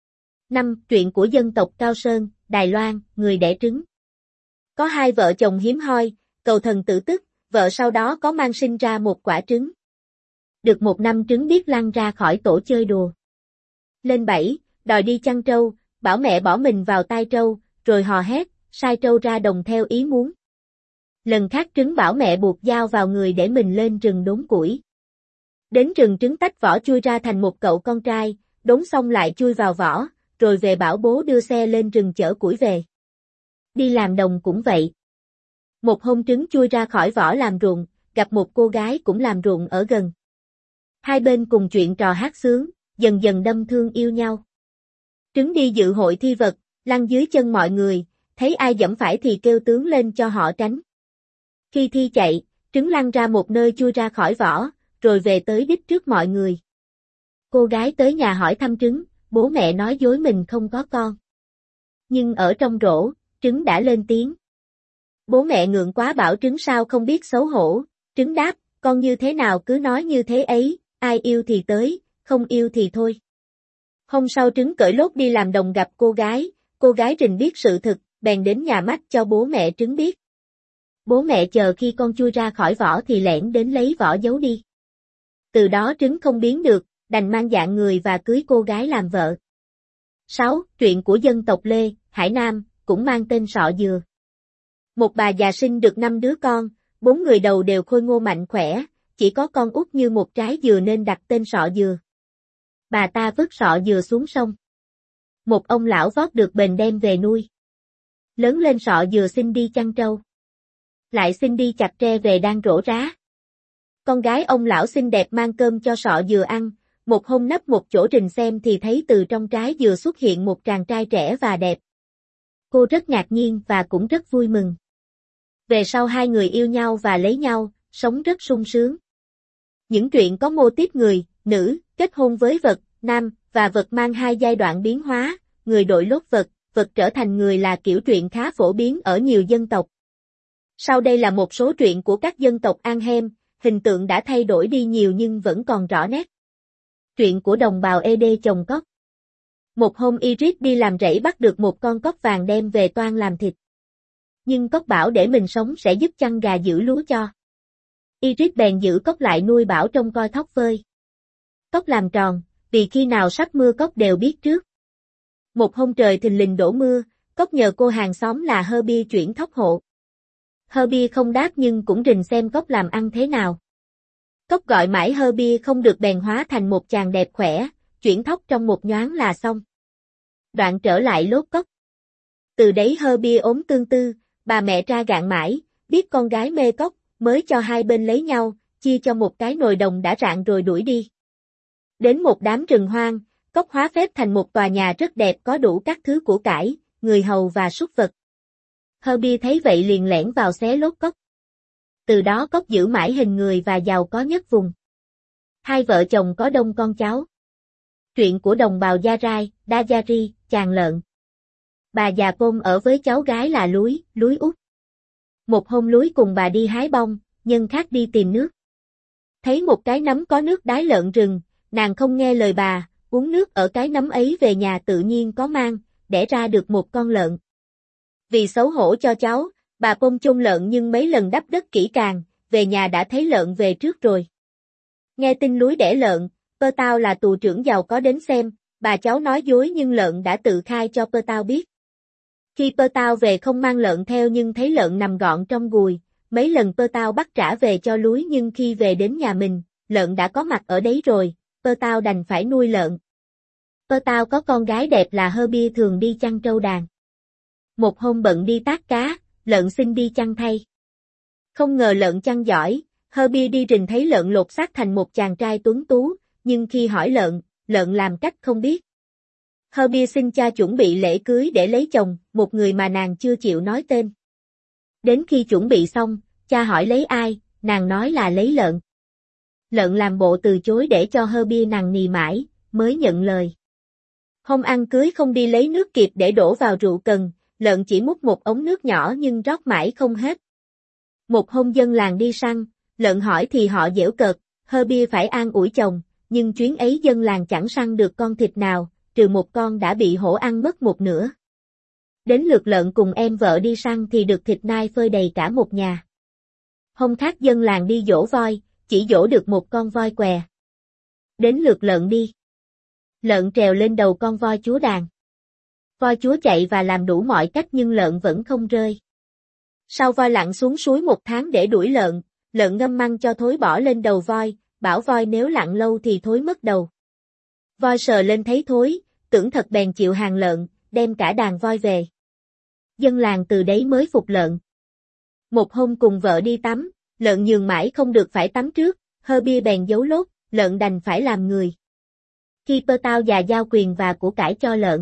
5. Truyện của dân tộc Cao Sơn, Đài Loan, người đẻ trứng. Có hai vợ chồng hiếm hoi, cầu thần tử tức, vợ sau đó có mang sinh ra một quả trứng. Được một năm trứng biết lăn ra khỏi tổ chơi đùa. Lên 7, đòi đi chăn trâu, bảo mẹ bỏ mình vào tai trâu, rồi hò hét, sai trâu ra đồng theo ý muốn. Lần khác trứng bảo mẹ buộc dao vào người để mình lên rừng đốn củi. Đến rừng trứng tách vỏ chui ra thành một cậu con trai, đốn xong lại chui vào vỏ, rồi về bảo bố đưa xe lên rừng chở củi về. Đi làm đồng cũng vậy. Một hôm trứng chui ra khỏi vỏ làm ruộng, gặp một cô gái cũng làm ruộng ở gần. Hai bên cùng chuyện trò hát sướng, dần dần đâm thương yêu nhau. Trứng đi dự hội thi vật, lăn dưới chân mọi người, thấy ai giẫm phải thì kêu tướng lên cho họ tránh. Khi thi chạy, trứng lăn ra một nơi chui ra khỏi vỏ, rồi về tới đích trước mọi người. Cô gái tới nhà hỏi thăm trứng, bố mẹ nói dối mình không có con. Nhưng ở trong rổ, trứng đã lên tiếng. Bố mẹ ngượng quá bảo trứng sao không biết xấu hổ, trứng đáp, con như thế nào cứ nói như thế ấy, ai yêu thì tới, không yêu thì thôi. Hôm sau trứng cởi lốt đi làm đồng gặp cô gái rình biết sự thực, bèn đến nhà mách cho bố mẹ trứng biết. Bố mẹ chờ khi con chui ra khỏi vỏ thì lẻn đến lấy vỏ giấu đi. Từ đó trứng không biến được, đành mang dạng người và cưới cô gái làm vợ. 6. Truyện của dân tộc Lê, Hải Nam, cũng mang tên Sọ Dừa. Một bà già sinh được 5 đứa con, 4 người đầu đều khôi ngô mạnh khỏe, chỉ có con út như một trái dừa nên đặt tên Sọ Dừa. Bà ta vứt sọ dừa xuống sông. Một ông lão vót được bền đem về nuôi. Lớn lên sọ dừa xin đi chăn trâu. Lại xin đi chặt tre về đang rổ rá. Con gái ông lão xinh đẹp mang cơm cho sọ dừa ăn, một hôm nấp một chỗ rình xem thì thấy từ trong trái dừa xuất hiện một chàng trai trẻ và đẹp. Cô rất ngạc nhiên và cũng rất vui mừng. Về sau hai người yêu nhau và lấy nhau, sống rất sung sướng. Những truyện có mô típ người, nữ, kết hôn với vật, nam, và vật mang hai giai đoạn biến hóa, người đổi lốt vật trở thành người là kiểu truyện khá phổ biến ở nhiều dân tộc. Sau đây là một số truyện của các dân tộc An Hem, hình tượng đã thay đổi đi nhiều nhưng vẫn còn rõ nét. Truyện của đồng bào Ed trồng cóc. Một hôm Iris đi làm rẫy bắt được một con cóc vàng đem về toan làm thịt. Nhưng cóc bảo để mình sống sẽ giúp chăn gà giữ lúa cho. Iris bèn giữ cóc lại nuôi bảo trông coi thóc phơi. Cóc làm tròn, vì khi nào sắp mưa cóc đều biết trước. Một hôm trời thình lình đổ mưa, cóc nhờ cô hàng xóm là Herbie chuyển thóc hộ. Herbie không đáp nhưng cũng rình xem cóc làm ăn thế nào. Cóc gọi mãi Herbie không được bèn hóa thành một chàng đẹp khỏe, chuyển thóc trong một nhoáng là xong. Đoạn trở lại lốt cóc. Từ đấy Herbie ốm tương tư, bà mẹ tra gạn mãi, biết con gái mê cóc, mới cho hai bên lấy nhau, chia cho một cái nồi đồng đã rạn rồi đuổi đi. Đến một đám rừng hoang, cóc hóa phép thành một tòa nhà rất đẹp có đủ các thứ của cải, người hầu và súc vật. Herbie thấy vậy liền lẻn vào xé lốt cóc. Từ đó cóc giữ mãi hình người và giàu có nhất vùng. Hai vợ chồng có đông con cháu. Truyện của đồng bào Gia Rai, Đa Gia Ri, chàng lợn. Bà già Pôm ở với cháu gái là Lúi út. Một hôm Lúi cùng bà đi hái bông, nhân khác đi tìm nước. Thấy một cái nấm có nước đái lợn rừng, nàng không nghe lời bà, uống nước ở cái nấm ấy về nhà tự nhiên có mang, đẻ ra được một con lợn. Vì xấu hổ cho cháu, bà Pôm chôn lợn nhưng mấy lần đắp đất kỹ càng, về nhà đã thấy lợn về trước rồi. Nghe tin Lúi đẻ lợn, Pơ Tao là tù trưởng giàu có đến xem, bà cháu nói dối nhưng lợn đã tự khai cho Pơ Tao biết. Khi Pơ Tao về không mang lợn theo nhưng thấy lợn nằm gọn trong gùi, mấy lần Pơ Tao bắt trả về cho Lúi nhưng khi về đến nhà mình, lợn đã có mặt ở đấy rồi, Pơ Tao đành phải nuôi lợn. Pơ Tao có con gái đẹp là Herbie thường đi chăn trâu đàn. Một hôm bận đi tác cá, lợn xin đi chăn thay. Không ngờ lợn chăn giỏi, Herbie đi rình thấy lợn lột xác thành một chàng trai tuấn tú, nhưng khi hỏi lợn làm cách không biết. Herbie xin cha chuẩn bị lễ cưới để lấy chồng, một người mà nàng chưa chịu nói tên. Đến khi chuẩn bị xong, cha hỏi lấy ai, nàng nói là lấy lợn. Lợn làm bộ từ chối để cho Herbie nằng nì mãi, mới nhận lời. Hôm ăn cưới không đi lấy nước kịp để đổ vào rượu cần, lợn chỉ múc một ống nước nhỏ nhưng rót mãi không hết. Một hôm dân làng đi săn, lợn hỏi thì họ giễu cợt, Herbie phải an ủi chồng, nhưng chuyến ấy dân làng chẳng săn được con thịt nào, trừ một con đã bị hổ ăn mất một nửa. Đến lượt lợn cùng em vợ đi săn thì được thịt nai phơi đầy cả một nhà. Hôm khác dân làng đi dỗ voi, chỉ dỗ được một con voi què. Đến lượt lợn đi. Lợn trèo lên đầu con voi chúa đàn. Voi chúa chạy và làm đủ mọi cách nhưng lợn vẫn không rơi. Sau voi lặn xuống suối một tháng để đuổi lợn ngâm măng cho thối bỏ lên đầu voi, bảo voi nếu lặn lâu thì thối mất đầu. Voi sờ lên thấy thối, tưởng thật bèn chịu hàng lợn, đem cả đàn voi về. Dân làng từ đấy mới phục lợn. Một hôm cùng vợ đi tắm, lợn nhường mãi không được phải tắm trước, Herbie bèn giấu lốt, lợn đành phải làm người. Khi Pơ Tao già giao quyền và của cải cho lợn.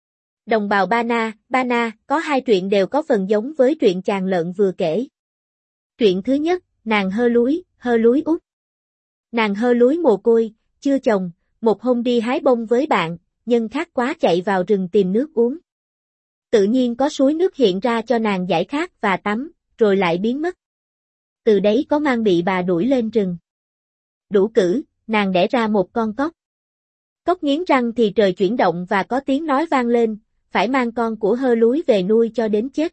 Đồng bào Ba Na, có hai truyện đều có phần giống với truyện chàng lợn vừa kể. Truyện thứ nhất, nàng Hơ Lúi út. Nàng Hơ Lúi mồ côi, chưa chồng, một hôm đi hái bông với bạn, nhân khát quá chạy vào rừng tìm nước uống. Tự nhiên có suối nước hiện ra cho nàng giải khát và tắm, rồi lại biến mất. Từ đấy có mang bị bà đuổi lên rừng. Đủ cử, nàng đẻ ra một con cóc. Cóc nghiến răng thì trời chuyển động và có tiếng nói vang lên, phải mang con của Hơ Lúi về nuôi cho đến chết.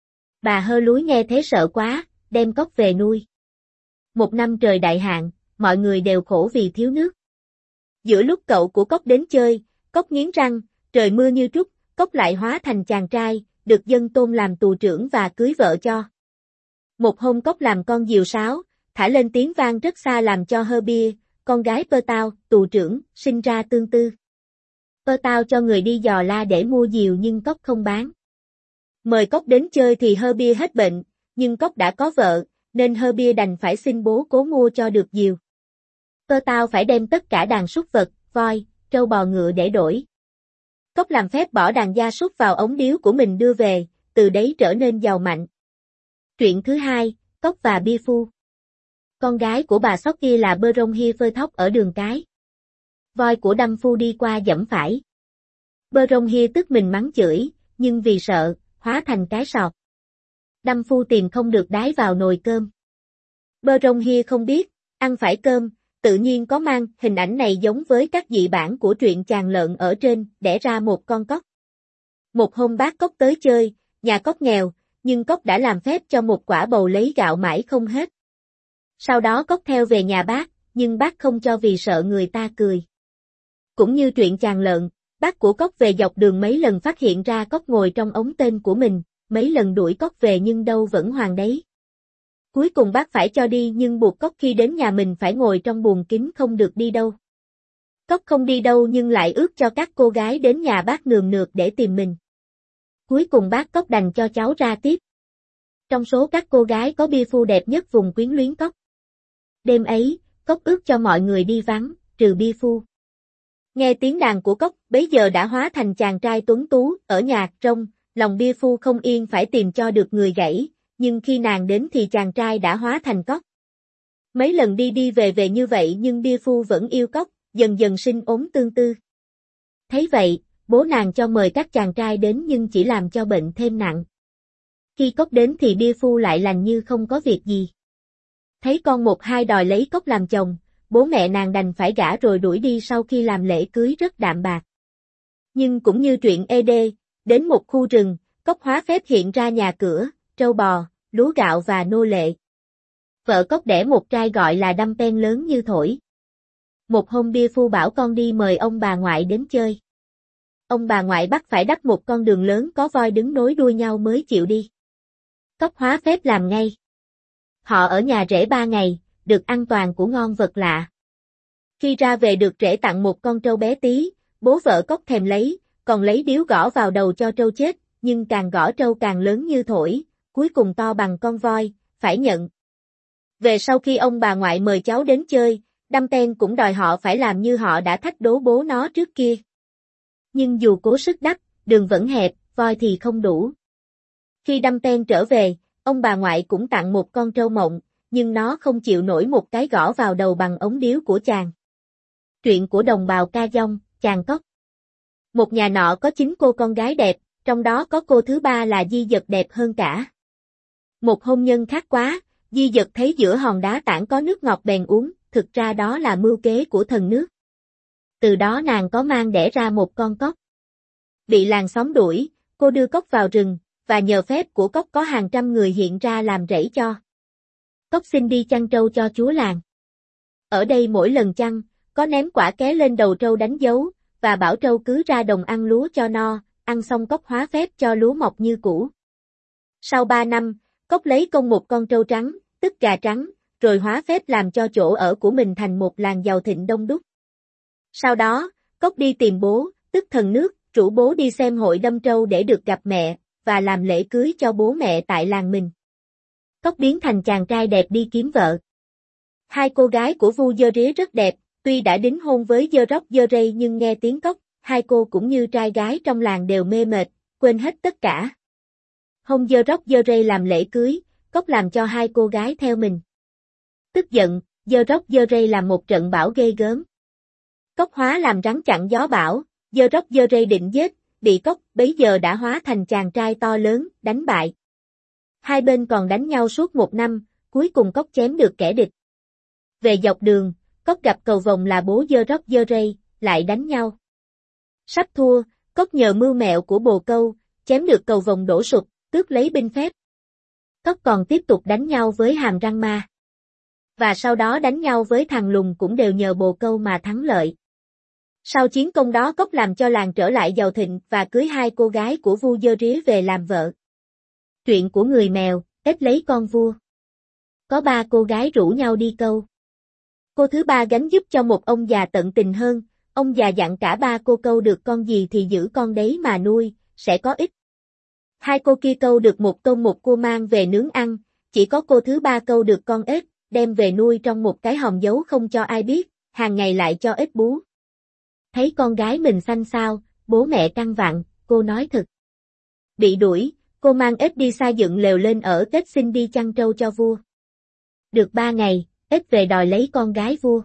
Bà Hơ Lúi nghe thế sợ quá, đem cóc về nuôi. Một năm trời đại hạn, mọi người đều khổ vì thiếu nước. Giữa lúc cậu của cóc đến chơi, cóc nghiến răng, trời mưa như trút, cóc lại hóa thành chàng trai, được dân tôn làm tù trưởng và cưới vợ cho. Một hôm cóc làm con diều sáo, thả lên tiếng vang rất xa làm cho Hơ Bia, con gái Pơ Tao, tù trưởng, sinh ra tương tư. Pơ Tao cho người đi dò la để mua diều nhưng cóc không bán. Mời cóc đến chơi thì Hơ Bia hết bệnh, nhưng cóc đã có vợ, nên Hơ Bia đành phải xin bố cố mua cho được diều. Pơ Tao phải đem tất cả đàn súc vật, voi, trâu bò ngựa để đổi. Cóc làm phép bỏ đàn gia súc vào ống điếu của mình đưa về, từ đấy trở nên giàu mạnh. Truyện thứ hai, Cóc và Bia Phu. Con gái của bà Sóc kia là Bơ Rông Hia phơi thóc ở đường cái. Voi của Đâm Phu đi qua giẫm phải. Bơ Rông Hia tức mình mắng chửi, nhưng vì sợ, hóa thành cái sọt. Đâm Phu tìm không được đái vào nồi cơm. Bơ Rông Hia không biết, ăn phải cơm, tự nhiên có mang, hình ảnh này giống với các dị bản của truyện Chàng Lợn ở trên, đẻ ra một con cóc. Một hôm bác cóc tới chơi, nhà cóc nghèo, nhưng cóc đã làm phép cho một quả bầu lấy gạo mãi không hết. Sau đó cóc theo về nhà bác, nhưng bác không cho vì sợ người ta cười. Cũng như truyện Chàng Lợn, bác của cóc về dọc đường mấy lần phát hiện ra cóc ngồi trong ống tên của mình, mấy lần đuổi cóc về nhưng đâu vẫn hoàng đấy. Cuối cùng bác phải cho đi nhưng buộc cóc khi đến nhà mình phải ngồi trong buồng kín không được đi đâu. Cóc không đi đâu nhưng lại ước cho các cô gái đến nhà bác nườm nượp để tìm mình. Cuối cùng bác cóc đành cho cháu ra tiếp. Trong số các cô gái có Bia Phu đẹp nhất vùng quyến luyến cóc. Đêm ấy, cóc ước cho mọi người đi vắng, trừ Bia Phu. Nghe tiếng đàn của cóc, bấy giờ đã hóa thành chàng trai tuấn tú, ở nhà trông, lòng Bia Phu không yên phải tìm cho được người gãy, nhưng khi nàng đến thì chàng trai đã hóa thành cóc. Mấy lần đi đi về như vậy nhưng Bia Phu vẫn yêu cóc, dần dần sinh ốm tương tư. Thấy vậy, bố nàng cho mời các chàng trai đến nhưng chỉ làm cho bệnh thêm nặng. Khi cóc đến thì Bia Phu lại lành như không có việc gì. Thấy con một hai đòi lấy cóc làm chồng, bố mẹ nàng đành phải gả rồi đuổi đi sau khi làm lễ cưới rất đạm bạc. Nhưng cũng như truyện ED, đến một khu rừng, cóc hóa phép hiện ra nhà cửa, trâu bò, lúa gạo và nô lệ. Vợ cóc đẻ một trai gọi là Đâm Pen lớn như thổi. Một hôm Bia Phu bảo con đi mời ông bà ngoại đến chơi. Ông bà ngoại bắt phải đắp một con đường lớn có voi đứng nối đuôi nhau mới chịu đi. Cóc hóa phép làm ngay. Họ ở nhà rể 3 ngày, được ăn toàn của ngon vật lạ. Khi ra về được rể tặng một con trâu bé tí, bố vợ cóc thèm lấy, còn lấy điếu gõ vào đầu cho trâu chết, nhưng càng gõ trâu càng lớn như thổi, cuối cùng to bằng con voi, phải nhận. Về sau khi ông bà ngoại mời cháu đến chơi, Đâm Pen cũng đòi họ phải làm như họ đã thách đố bố nó trước kia. Nhưng dù cố sức đắp, đường vẫn hẹp, voi thì không đủ. Khi Đâm Pen trở về, ông bà ngoại cũng tặng một con trâu mộng, nhưng nó không chịu nổi một cái gõ vào đầu bằng ống điếu của chàng. Truyện của đồng bào Ca Dông, Chàng Cóc. Một nhà nọ có 9 cô con gái đẹp, trong đó có cô thứ 3 là Di Dật đẹp hơn cả. Một hôn nhân khác quá, Di Dật thấy giữa hòn đá tảng có nước ngọt bèn uống, thực ra đó là mưu kế của thần nước. Từ đó nàng có mang đẻ ra một con cóc. Bị làng xóm đuổi, cô đưa cóc vào rừng, và nhờ phép của cóc có hàng trăm người hiện ra làm rẫy cho. Cóc xin đi chăn trâu cho chúa làng. Ở đây mỗi lần chăn, có ném quả ké lên đầu trâu đánh dấu, và bảo trâu cứ ra đồng ăn lúa cho no, ăn xong cóc hóa phép cho lúa mọc như cũ. Sau 3 năm, cóc lấy công một con trâu trắng, tức gà trắng, rồi hóa phép làm cho chỗ ở của mình thành một làng giàu thịnh đông đúc. Sau đó, cóc đi tìm bố, tức thần nước, rủ bố đi xem hội đâm trâu để được gặp mẹ, và làm lễ cưới cho bố mẹ tại làng mình. Cóc biến thành chàng trai đẹp đi kiếm vợ. Hai cô gái của Vu Dơ Ría rất đẹp, tuy đã đính hôn với Dơ Róc Dơ Rây nhưng nghe tiếng cóc, hai cô cũng như trai gái trong làng đều mê mệt, quên hết tất cả. Hôm Dơ Róc Dơ Rây làm lễ cưới, cóc làm cho hai cô gái theo mình. Tức giận, Dơ Róc Dơ Rây làm một trận bão ghê gớm. Cóc hóa làm rắn chặn gió bão, Dơ Róc Dơ Rây định giết, bị cóc bấy giờ đã hóa thành chàng trai to lớn, đánh bại. Hai bên còn đánh nhau suốt 1 năm, cuối cùng cóc chém được kẻ địch. Về dọc đường, cóc gặp cầu vồng là bố Dơ Róc Dơ Rây, lại đánh nhau. Sắp thua, Cốc nhờ mưu mẹo của bồ câu, chém được cầu vồng đổ sụp, tước lấy binh phép. Cốc còn tiếp tục đánh nhau với hàm răng ma. Và sau đó đánh nhau với thằng lùn cũng đều nhờ bồ câu mà thắng lợi. Sau chiến công đó Cốc làm cho làng trở lại giàu thịnh và cưới hai cô gái của vua Dơ Ría về làm vợ. Chuyện của người mèo, ếch lấy con vua. Có 3 cô gái rủ nhau đi câu. Cô thứ 3 gánh giúp cho một ông già tận tình hơn, ông già dặn cả 3 cô câu được con gì thì giữ con đấy mà nuôi, sẽ có ích. 2 cô kia câu được một tôm một cua mang về nướng ăn, chỉ có cô thứ 3 câu được con ếch, đem về nuôi trong một cái hòm giấu không cho ai biết, hàng ngày lại cho ếch bú. Thấy con gái mình xanh xao, bố mẹ căn vặn, cô nói thật. Bị đuổi, cô mang ếch đi xa dựng lều lên ở Tết xin đi chăn trâu cho vua. Được 3 ngày, ếch về đòi lấy con gái vua.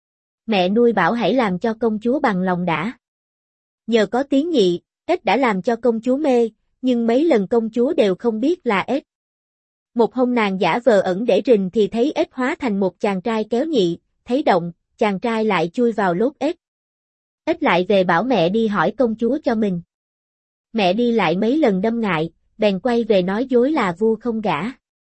Mẹ nuôi bảo hãy làm cho công chúa bằng lòng đã. Nhờ có tiếng nhị, ếch đã làm cho công chúa mê, nhưng mấy lần công chúa đều không biết là ếch. Một hôm nàng giả vờ ẩn để rình thì thấy ếch hóa thành một chàng trai kéo nhị, thấy động, chàng trai lại chui vào lốt ếch. Ếch lại về bảo mẹ đi hỏi công chúa cho mình. Mẹ đi lại mấy lần đâm ngại, bèn quay về nói dối là vua không gả.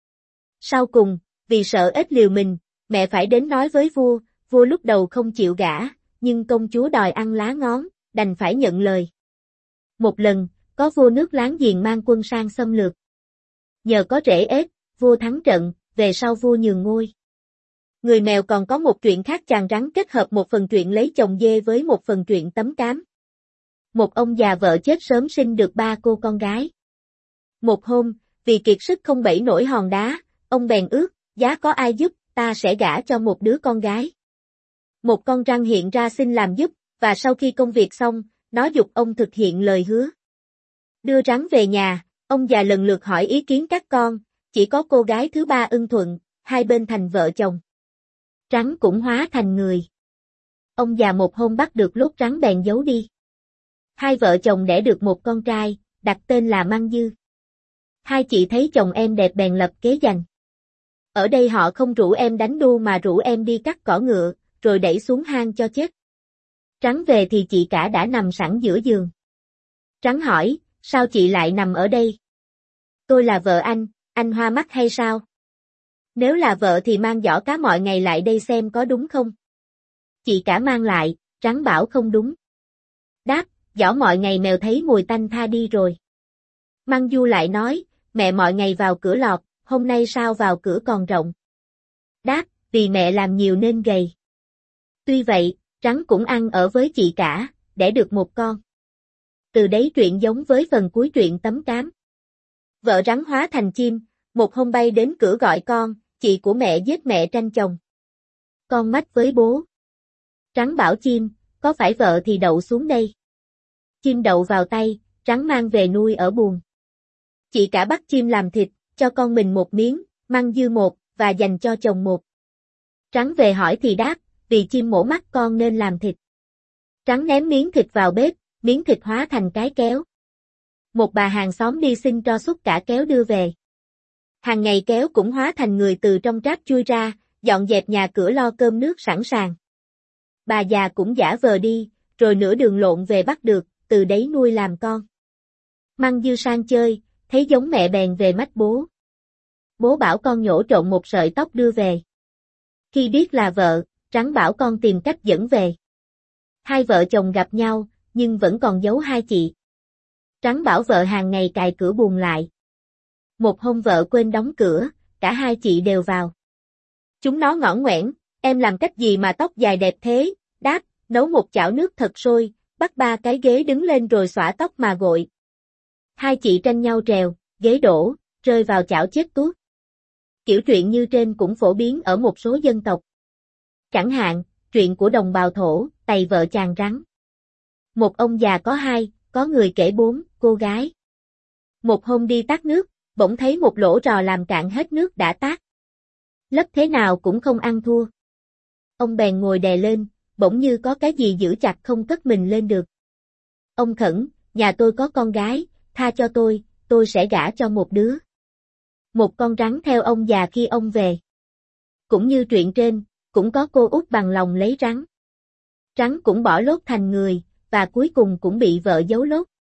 Sau cùng, vì sợ ếch liều mình, mẹ phải đến nói với vua, vua lúc đầu không chịu gả, nhưng công chúa đòi ăn lá ngón, đành phải nhận lời. Một lần, có vua nước láng giềng mang quân sang xâm lược. Nhờ có rễ ếch, vua thắng trận, về sau vua nhường ngôi. Người mèo còn có một chuyện khác chàng rắn kết hợp một phần chuyện lấy chồng dê với một phần chuyện tấm cám. Một ông già vợ chết sớm sinh được 3 cô con gái. Một hôm, vì kiệt sức không bẫy nổi hòn đá, ông bèn ước, giá có ai giúp, ta sẽ gả cho một đứa con gái. Một con rắn hiện ra xin làm giúp, và sau khi công việc xong, nó giục ông thực hiện lời hứa. Đưa rắn về nhà, ông già lần lượt hỏi ý kiến các con, chỉ có cô gái thứ 3 ưng thuận, hai bên thành vợ chồng. Rắn cũng hóa thành người. Ông già một hôm bắt được lốt rắn bèn giấu đi. Hai vợ chồng đẻ được một con trai, đặt tên là Măng Dư. Hai chị thấy chồng em đẹp bèn lập kế giành. Ở đây họ không rủ em đánh đu mà rủ em đi cắt cỏ ngựa, rồi đẩy xuống hang cho chết. Rắn về thì chị cả đã nằm sẵn giữa giường. Rắn hỏi, sao chị lại nằm ở đây? Tôi là vợ anh hoa mắt hay sao? Nếu là vợ thì mang giỏ cá mọi ngày lại đây xem có đúng không? Chị cả mang lại, rắn bảo không đúng. Đáp, giỏ mọi ngày mèo thấy mùi tanh tha đi rồi. Măng Du lại nói, mẹ mọi ngày vào cửa lọt, hôm nay sao vào cửa còn rộng? Đáp, vì mẹ làm nhiều nên gầy. Tuy vậy, rắn cũng ăn ở với chị cả, đẻ được một con. Từ đấy truyện giống với phần cuối truyện tấm cám. Vợ rắn hóa thành chim, một hôm bay đến cửa gọi con, chị của mẹ giết mẹ tranh chồng. Con mách với bố. Rắn bảo chim, có phải vợ thì đậu xuống đây. Chim đậu vào tay, rắn mang về nuôi ở buồng. Chị cả bắt chim làm thịt, cho con mình một miếng, Măng Dư một, và dành cho chồng một. Rắn về hỏi thì đáp, vì chim mổ mắt con nên làm thịt. Rắn ném miếng thịt vào bếp, miếng thịt hóa thành cái kéo. Một bà hàng xóm đi xin tro xúc cả kéo đưa về. Hàng ngày kéo cũng hóa thành người từ trong tráp chui ra, dọn dẹp nhà cửa lo cơm nước sẵn sàng. Bà già cũng giả vờ đi, rồi nửa đường lộn về bắt được, từ đấy nuôi làm con. Măng Dư sang chơi, thấy giống mẹ bèn về mách bố. Bố bảo con nhổ trộn một sợi tóc đưa về. Khi biết là vợ, rắn bảo con tìm cách dẫn về. Hai vợ chồng gặp nhau, nhưng vẫn còn giấu hai chị. Rắn bảo vợ hàng ngày cài cửa buồng lại. Một hôm vợ quên đóng cửa, cả hai chị đều vào. Chúng nó ngõng ngoẻn, em làm cách gì mà tóc dài đẹp thế? Đáp, nấu một chảo nước thật sôi, bắt 3 cái ghế đứng lên rồi xõa tóc mà gội. Hai chị tranh nhau trèo, ghế đổ, rơi vào chảo chết tuốt. Kiểu truyện như trên cũng phổ biến ở một số dân tộc. Chẳng hạn, truyện của đồng bào thổ, Tày vợ chàng rắn. Một ông già có người kể 4 cô gái. Một hôm đi tát nước, bỗng thấy một lỗ rò làm cạn hết nước đã tát. Lấp thế nào cũng không ăn thua. Ông bèn ngồi đè lên, bỗng như có cái gì giữ chặt không cất mình lên được. Ông khẩn, nhà tôi có con gái, tha cho tôi sẽ gả cho một đứa. Một con rắn theo ông già khi ông về. Cũng như truyện trên, cũng có cô út bằng lòng lấy rắn. Rắn cũng bỏ lốt thành người, và cuối cùng cũng bị vợ giấu lốt.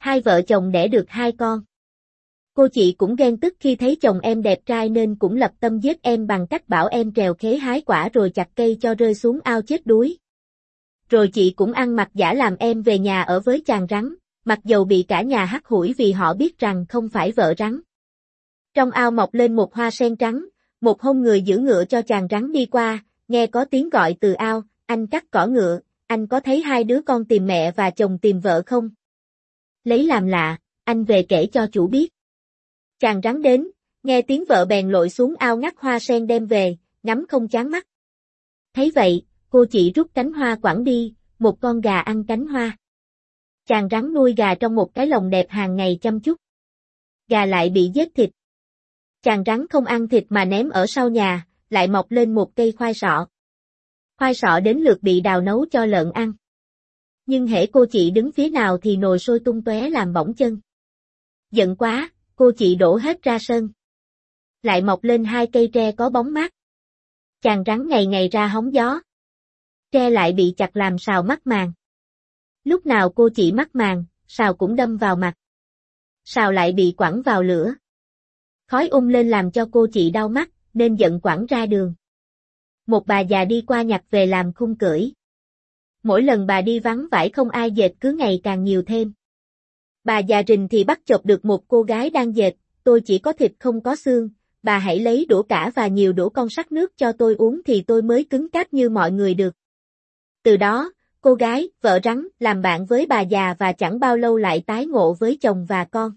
Hai vợ chồng đẻ được 2 con. Cô chị cũng ghen tức khi thấy chồng em đẹp trai nên cũng lập tâm giết em bằng cách bảo em trèo khế hái quả rồi chặt cây cho rơi xuống ao chết đuối. Rồi chị cũng ăn mặc giả làm em về nhà ở với chàng rắn, mặc dầu bị cả nhà hắt hủi vì họ biết rằng không phải vợ rắn. Trong ao mọc lên một hoa sen trắng, một hôm người giữ ngựa cho chàng rắn đi qua, nghe có tiếng gọi từ ao, anh cắt cỏ ngựa, anh có thấy 2 đứa con tìm mẹ và chồng tìm vợ không? Lấy làm lạ, anh về kể cho chủ biết. Chàng rắn đến, nghe tiếng vợ bèn lội xuống ao ngắt hoa sen đem về, ngắm không chán mắt. Thấy vậy, cô chị rút cánh hoa quẳng đi, một con gà ăn cánh hoa. Chàng rắn nuôi gà trong một cái lồng đẹp hàng ngày chăm chút. Gà lại bị giết thịt. Chàng rắn không ăn thịt mà ném ở sau nhà, lại mọc lên một cây khoai sọ. Khoai sọ đến lượt bị đào nấu cho lợn ăn. Nhưng hễ cô chị đứng phía nào thì nồi sôi tung tóe làm bỏng chân. Giận quá, cô chị đổ hết ra sân. Lại mọc lên 2 cây tre có bóng mát. Chàng rắn ngày ngày ra hóng gió. Tre lại bị chặt làm sào mắc màng. Lúc nào cô chị mắc màng, sào cũng đâm vào mặt. Sào lại bị quẳng vào lửa. Khói lên làm cho cô chị đau mắt, nên giận quẳng ra đường. Một bà già đi qua nhặt về làm khung cưỡi. Mỗi lần bà đi vắng vãi không ai dệt cứ ngày càng nhiều thêm. Bà già rình thì bắt chộp được một cô gái đang dệt, tôi chỉ có thịt không có xương, bà hãy lấy đũa cả và nhiều đũa con sắc nước cho tôi uống thì tôi mới cứng cáp như mọi người được. Từ đó, cô gái, vợ rắn, làm bạn với bà già và chẳng bao lâu lại tái ngộ với chồng và con.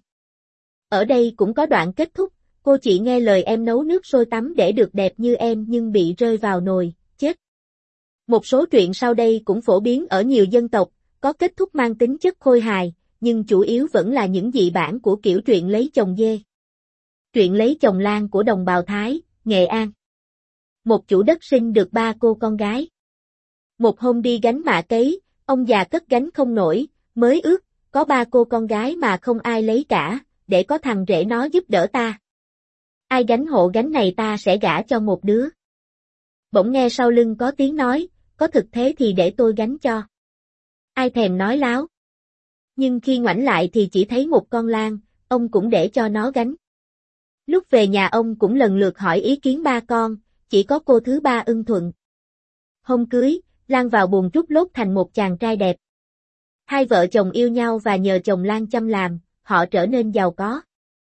Ở đây cũng có đoạn kết thúc, cô chị nghe lời em nấu nước sôi tắm để được đẹp như em nhưng bị rơi vào nồi, chết. Một số truyện sau đây cũng phổ biến ở nhiều dân tộc, có kết thúc mang tính chất khôi hài, nhưng chủ yếu vẫn là những dị bản của kiểu truyện lấy chồng dê. Truyện lấy chồng lan của đồng bào Thái, Nghệ An. Một chủ đất sinh được 3 cô con gái. Một hôm đi gánh mạ cấy, ông già cất gánh không nổi, mới ước, có 3 cô con gái mà không ai lấy cả, để có thằng rể nó giúp đỡ ta. Ai gánh hộ gánh này ta sẽ gả cho một đứa. Bỗng nghe sau lưng có tiếng nói, có thực thế thì để tôi gánh cho. Ai thèm nói láo. Nhưng khi ngoảnh lại thì chỉ thấy một con lan, ông cũng để cho nó gánh. Lúc về nhà ông cũng lần lượt hỏi ý kiến 3 con, chỉ có cô thứ 3 ưng thuận. Hôm cưới, Lan vào buồng trút lốt thành một chàng trai đẹp. 2 vợ chồng yêu nhau và nhờ chồng Lan chăm làm, họ trở nên giàu có.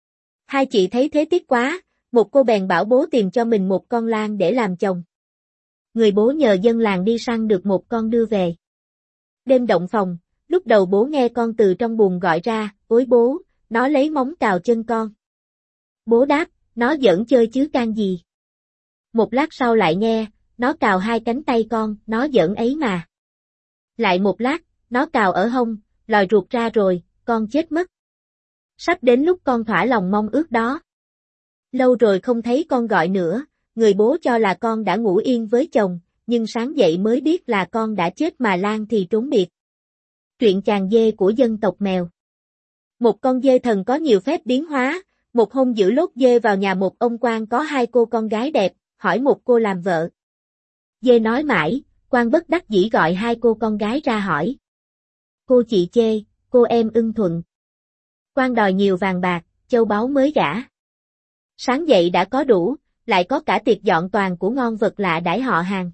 2 chị thấy thế tiếc quá, một cô bèn bảo bố tìm cho mình một con lan để làm chồng. Người bố nhờ dân làng đi săn được một con đưa về. Đêm động phòng, lúc đầu bố nghe con từ trong buồng gọi ra, ối bố, nó lấy móng cào chân con. Bố đáp, nó giỡn chơi chứ can gì. Một lát sau lại nghe, nó cào 2 cánh tay con, nó giỡn ấy mà. Lại một lát, nó cào ở hông, lòi ruột ra rồi, con chết mất. Sắp đến lúc con thỏa lòng mong ước đó. Lâu rồi không thấy con gọi nữa, người bố cho là con đã ngủ yên với chồng, nhưng sáng dậy mới biết là con đã chết mà Lan thì trốn biệt. Truyện chàng dê của dân tộc Mèo. Một con dê thần có nhiều phép biến hóa, một hôm giữ lốt dê vào nhà một ông quan có 2 cô con gái đẹp, hỏi một cô làm vợ. Dê nói mãi, quan bất đắc dĩ gọi 2 cô con gái ra hỏi. Cô chị chê, cô em ưng thuận. Quan đòi nhiều vàng bạc, châu báu mới gả. Sáng dậy đã có đủ, lại có cả tiệc dọn toàn của ngon vật lạ đãi họ hàng.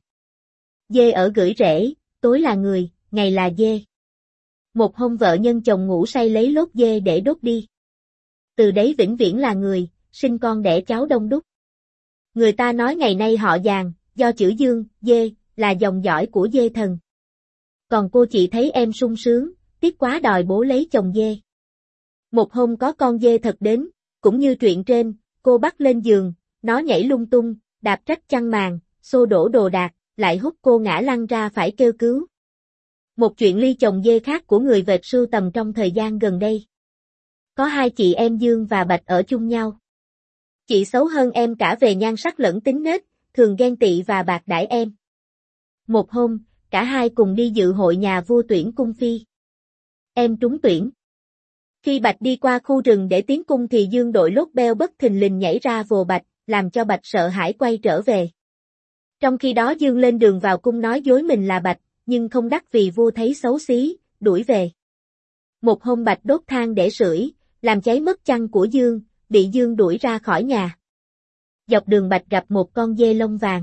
Dê ở gửi rễ, tối là người, ngày là dê. Một hôm vợ nhân chồng ngủ say lấy lốt dê để đốt đi. Từ đấy vĩnh viễn là người, sinh con đẻ cháu đông đúc. Người ta nói ngày nay họ Giàng, do chữ Dương, dê, là dòng dõi của dê thần. Còn cô chị thấy em sung sướng, tiếc quá đòi bố lấy chồng dê. Một hôm có con dê thật đến, cũng như truyện trên, cô bắt lên giường, nó nhảy lung tung, đạp rách chăn màn, xô đổ đồ đạc, lại hút cô ngã lăn ra phải kêu cứu. Một chuyện ly chồng dê khác của người Vệt sưu tầm trong thời gian gần đây. Có 2 chị em Dương và Bạch ở chung nhau. Chị xấu hơn em cả về nhan sắc lẫn tính nết, thường ghen tị và bạc đãi em. Một hôm, cả 2 cùng đi dự hội nhà vua tuyển cung phi. Em trúng tuyển. Khi Bạch đi qua khu rừng để tiến cung thì Dương đội lốt beo bất thình lình nhảy ra vồ Bạch, làm cho Bạch sợ hãi quay trở về. Trong khi đó Dương lên đường vào cung nói dối mình là Bạch, nhưng không đắc vì vua thấy xấu xí, đuổi về. Một hôm Bạch đốt than để sưởi, làm cháy mất chăn của Dương, bị Dương đuổi ra khỏi nhà. Dọc đường Bạch gặp một con dê lông vàng.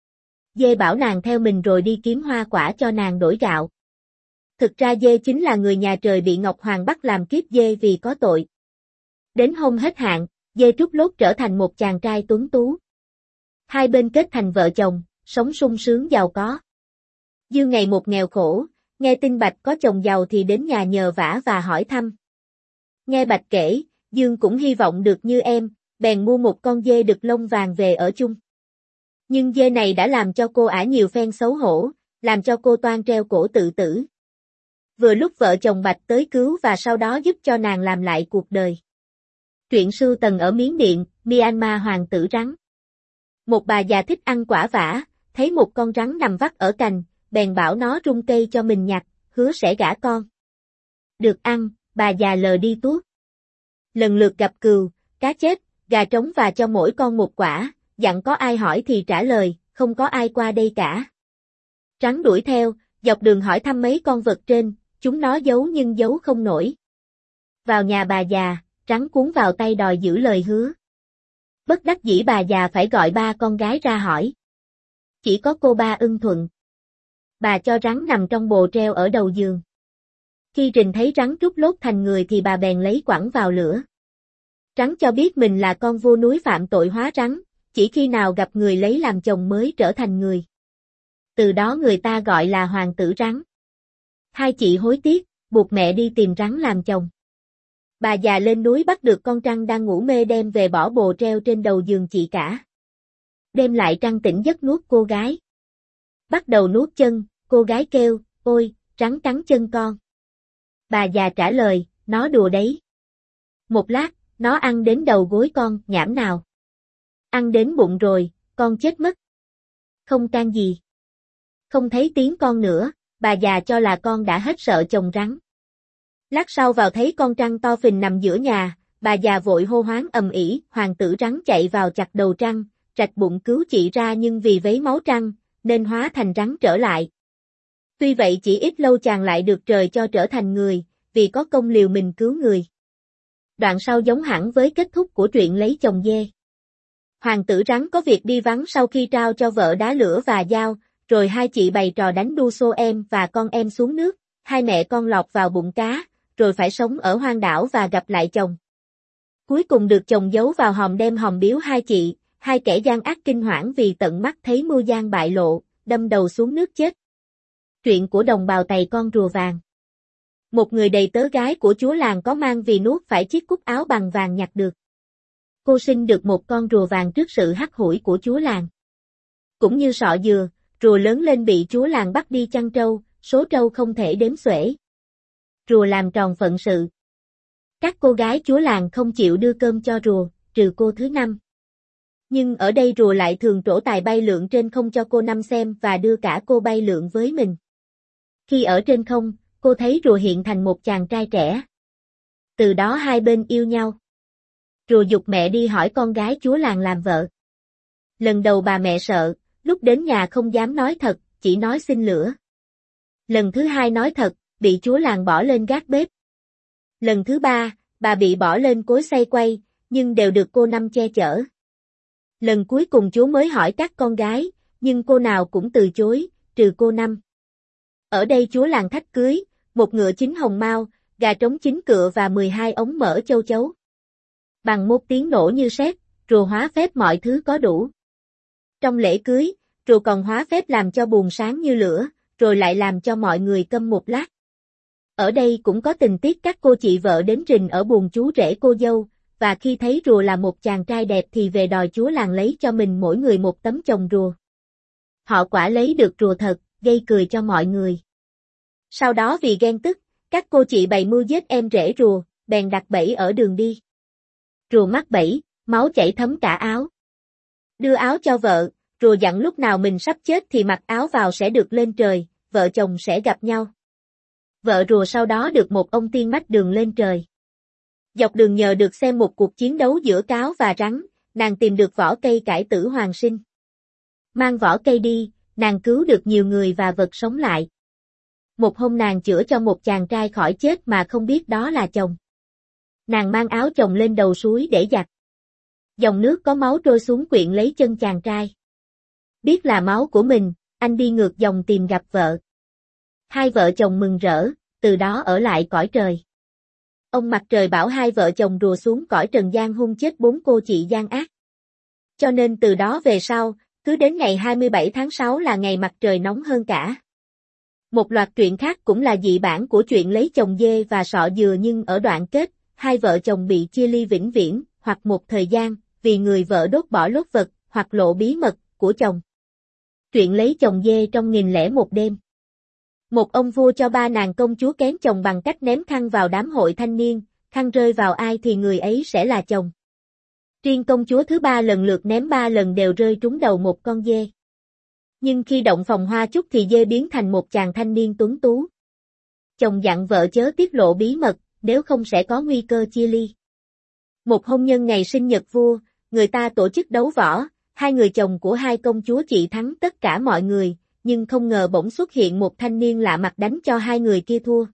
Dê bảo nàng theo mình rồi đi kiếm hoa quả cho nàng đổi gạo. Thực ra dê chính là người nhà trời bị Ngọc Hoàng bắt làm kiếp dê vì có tội. Đến hôm hết hạn, dê trút lốt trở thành một chàng trai tuấn tú. Hai bên kết thành vợ chồng, sống sung sướng giàu có. Dương ngày một nghèo khổ, nghe tin Bạch có chồng giàu thì đến nhà nhờ vả và hỏi thăm. Nghe Bạch kể, Dương cũng hy vọng được như em, bèn mua một con dê đực lông vàng về ở chung. Nhưng dê này đã làm cho cô ả nhiều phen xấu hổ, làm cho cô toan treo cổ tự tử. Vừa lúc vợ chồng Bạch tới cứu và sau đó giúp cho nàng làm lại cuộc đời. Truyện sưu tần ở Miến Điện, Myanmar hoàng tử rắn. Một bà già thích ăn quả vả, thấy một con rắn nằm vắt ở cành, bèn bảo nó rung cây cho mình nhặt, hứa sẽ gả con. Được ăn, bà già lờ đi tuốt. Lần lượt gặp cừu, cá chép, gà trống và cho mỗi con một quả, dặn có ai hỏi thì trả lời, không có ai qua đây cả. Rắn đuổi theo, dọc đường hỏi thăm mấy con vật trên, chúng nó giấu nhưng giấu không nổi. Vào nhà bà già, rắn cuốn vào tay đòi giữ lời hứa. Bất đắc dĩ bà già phải gọi ba con gái ra hỏi. Chỉ có cô ba ưng thuận. Bà cho rắn nằm trong bồ treo ở đầu giường. Khi Rình thấy rắn trút lốt thành người thì bà bèn lấy quẳng vào lửa. Rắn cho biết mình là con vua núi phạm tội hóa rắn, chỉ khi nào gặp người lấy làm chồng mới trở thành người. Từ đó người ta gọi là hoàng tử rắn. Hai chị hối tiếc, buộc mẹ đi tìm rắn làm chồng. Bà già lên núi bắt được con trăng đang ngủ mê đem về bỏ bồ treo trên đầu giường chị cả. Đêm lại trăng tỉnh giấc nuốt cô gái. Bắt đầu nuốt chân, cô gái kêu, ôi, rắn cắn chân con. Bà già trả lời, nó đùa đấy. Một lát, nó ăn đến đầu gối con, nhảm nào. Ăn đến bụng rồi, con chết mất. Không can gì. Không thấy tiếng con nữa, bà già cho là con đã hết sợ chồng rắn. Lát sau vào thấy con trăng to phình nằm giữa nhà, bà già vội hô hoáng ầm ĩ, hoàng tử rắn chạy vào chặt đầu trăng, rạch bụng cứu chị ra nhưng vì vấy máu trăng, nên hóa thành rắn trở lại. Tuy vậy chỉ ít lâu chàng lại được trời cho trở thành người, vì có công liều mình cứu người. Đoạn sau giống hẳn với kết thúc của truyện lấy chồng dê. Hoàng tử rắn có việc đi vắng sau khi trao cho vợ đá lửa và dao, rồi hai chị bày trò đánh đu xô em và con em xuống nước, hai mẹ con lọt vào bụng cá, rồi phải sống ở hoang đảo và gặp lại chồng. Cuối cùng được chồng giấu vào hòm đem hòm biếu hai chị, hai kẻ gian ác kinh hoảng vì tận mắt thấy mưu gian bại lộ, đâm đầu xuống nước chết. Truyện của đồng bào Tày con rùa vàng. Một người đầy tớ gái của chúa làng có mang vì nuốt phải chiếc cúc áo bằng vàng nhặt được. Cô sinh được một con rùa vàng trước sự hắt hủi của chúa làng. Cũng như sọ dừa, rùa lớn lên bị chúa làng bắt đi chăn trâu, số trâu không thể đếm xuể. Rùa làm tròn phận sự. Các cô gái chúa làng không chịu đưa cơm cho rùa, trừ cô thứ năm. Nhưng ở đây rùa lại thường trổ tài bay lượn trên không cho cô năm xem và đưa cả cô bay lượn với mình. Khi ở trên không, cô thấy rùa hiện thành một chàng trai trẻ. Từ đó hai bên yêu nhau. Rùa giục mẹ đi hỏi con gái chúa làng làm vợ. Lần đầu bà mẹ sợ, lúc đến nhà không dám nói thật, chỉ nói xin lửa. Lần thứ hai nói thật, bị chúa làng bỏ lên gác bếp. Lần thứ ba, bà bị bỏ lên cối xay quay, nhưng đều được cô năm che chở. Lần cuối cùng chúa mới hỏi các con gái, nhưng cô nào cũng từ chối, trừ cô năm. Ở đây chúa làng thách cưới, một ngựa chín hồng mao, gà trống chín cựa và 12 ống mỡ châu chấu. Bằng một tiếng nổ như sét, rùa hóa phép mọi thứ có đủ. Trong lễ cưới, rùa còn hóa phép làm cho buồn sáng như lửa, rồi lại làm cho mọi người câm một lát. Ở đây cũng có tình tiết các cô chị vợ đến rình ở buồng chú rể cô dâu, và khi thấy rùa là một chàng trai đẹp thì về đòi chúa làng lấy cho mình mỗi người một tấm chồng rùa. Họ quả lấy được rùa thật, gây cười cho mọi người. Sau đó vì ghen tức, các cô chị bày mưu giết em rể rùa, bèn đặt bẫy ở đường đi. Rùa mắc bẫy, máu chảy thấm cả áo. Đưa áo cho vợ, rùa dặn lúc nào mình sắp chết thì mặc áo vào sẽ được lên trời, vợ chồng sẽ gặp nhau. Vợ rùa sau đó được một ông tiên mách đường lên trời. Dọc đường nhờ được xem một cuộc chiến đấu giữa cáo và rắn, nàng tìm được vỏ cây cải tử hoàng sinh. Mang vỏ cây đi, nàng cứu được nhiều người và vật sống lại. Một hôm nàng chữa cho một chàng trai khỏi chết mà không biết đó là chồng. Nàng mang áo chồng lên đầu suối để giặt. Dòng nước có máu trôi xuống quyện lấy chân chàng trai. Biết là máu của mình, anh đi ngược dòng tìm gặp vợ. Hai vợ chồng mừng rỡ, từ đó ở lại cõi trời. Ông mặt trời bảo hai vợ chồng rùa xuống cõi trần gian hung chết 4 cô chị gian ác. Cho nên từ đó về sau, cứ đến ngày 27 tháng 6 là ngày mặt trời nóng hơn cả. Một loạt truyện khác cũng là dị bản của chuyện lấy chồng dê và sọ dừa, nhưng ở đoạn kết, hai vợ chồng bị chia ly vĩnh viễn, hoặc một thời gian, vì người vợ đốt bỏ lốt vật, hoặc lộ bí mật của chồng. Truyện lấy chồng dê trong 1001 đêm. Một ông vua cho 3 nàng công chúa kén chồng bằng cách ném khăn vào đám hội thanh niên, khăn rơi vào ai thì người ấy sẽ là chồng. Riêng công chúa thứ 3 lần lượt ném 3 lần đều rơi trúng đầu một con dê. Nhưng khi động phòng hoa chúc thì dê biến thành một chàng thanh niên tuấn tú. Chồng dặn vợ chớ tiết lộ bí mật, nếu không sẽ có nguy cơ chia ly. Một hôn nhân ngày sinh nhật vua, người ta tổ chức đấu võ, hai người chồng của hai công chúa chị thắng tất cả mọi người, nhưng không ngờ bỗng xuất hiện một thanh niên lạ mặt đánh cho hai người kia thua.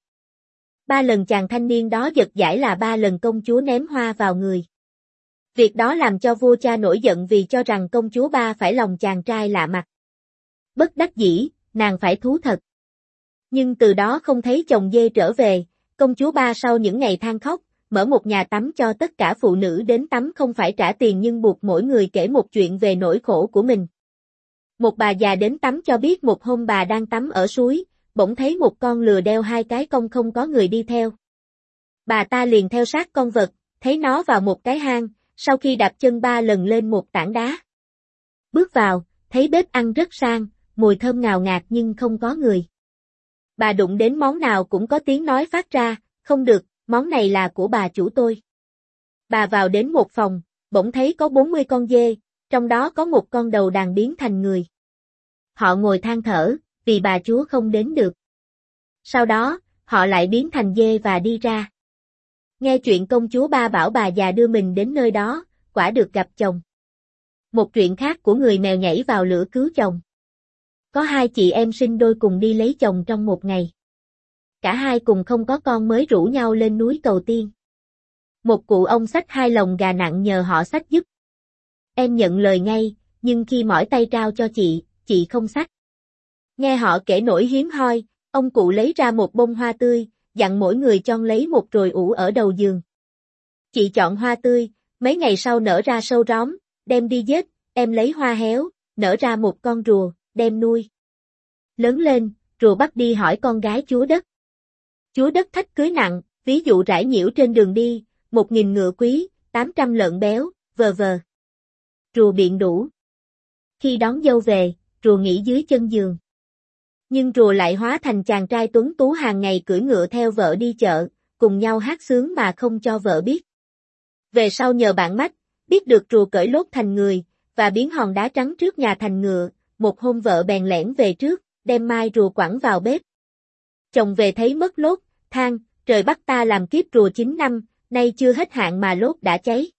3 lần chàng thanh niên đó giật giải là 3 lần công chúa ném hoa vào người. Việc đó làm cho vua cha nổi giận vì cho rằng công chúa 3 phải lòng chàng trai lạ mặt. Bất đắc dĩ, nàng phải thú thật. Nhưng từ đó không thấy chồng dê trở về, công chúa 3 sau những ngày than khóc, mở một nhà tắm cho tất cả phụ nữ đến tắm không phải trả tiền nhưng buộc mỗi người kể một chuyện về nỗi khổ của mình. Một bà già đến tắm cho biết một hôm bà đang tắm ở suối, bỗng thấy một con lừa đeo 2 cái cong không có người đi theo. Bà ta liền theo sát con vật, thấy nó vào một cái hang, sau khi đạp chân 3 lần lên một tảng đá. Bước vào, thấy bếp ăn rất sang, mùi thơm ngào ngạt nhưng không có người. Bà đụng đến món nào cũng có tiếng nói phát ra, không được, món này là của bà chủ tôi. Bà vào đến một phòng, bỗng thấy có 40 con dê, trong đó có một con đầu đàn biến thành người. Họ ngồi than thở, vì bà chúa không đến được. Sau đó, họ lại biến thành dê và đi ra. Nghe chuyện công chúa 3 bảo bà già đưa mình đến nơi đó, quả được gặp chồng. Một chuyện khác của người mèo nhảy vào lửa cứu chồng. Có 2 chị em sinh đôi cùng đi lấy chồng trong một ngày. Cả hai cùng không có con mới rủ nhau lên núi cầu tiên. Một cụ ông xách 2 lồng gà nặng nhờ họ xách giúp. Em nhận lời ngay, nhưng khi mỏi tay trao cho chị không xách. Nghe họ kể nỗi hiếm hoi, ông cụ lấy ra một bông hoa tươi, dặn mỗi người chọn lấy một rồi ủ ở đầu giường. Chị chọn hoa tươi, mấy ngày sau nở ra sâu róm, đem đi giết, em lấy hoa héo, nở ra một con rùa, đem nuôi. Lớn lên, rùa bắt đi hỏi con gái chúa đất. Chúa đất thách cưới nặng, ví dụ rải nhiễu trên đường đi, 1000 ngựa quý, 800 lợn béo, vờ vờ. Rùa biện đủ. Khi đón dâu về, rùa nghỉ dưới chân giường. Nhưng rùa lại hóa thành chàng trai tuấn tú hàng ngày cưỡi ngựa theo vợ đi chợ, cùng nhau hát sướng mà không cho vợ biết. Về sau nhờ bạn mách, biết được rùa cởi lốt thành người, và biến hòn đá trắng trước nhà thành ngựa, một hôm vợ bèn lẻn về trước, đem mai rùa quẳng vào bếp. Chồng về thấy mất lốt, than, trời bắt ta làm kiếp rùa 9 năm, nay chưa hết hạn mà lốt đã cháy.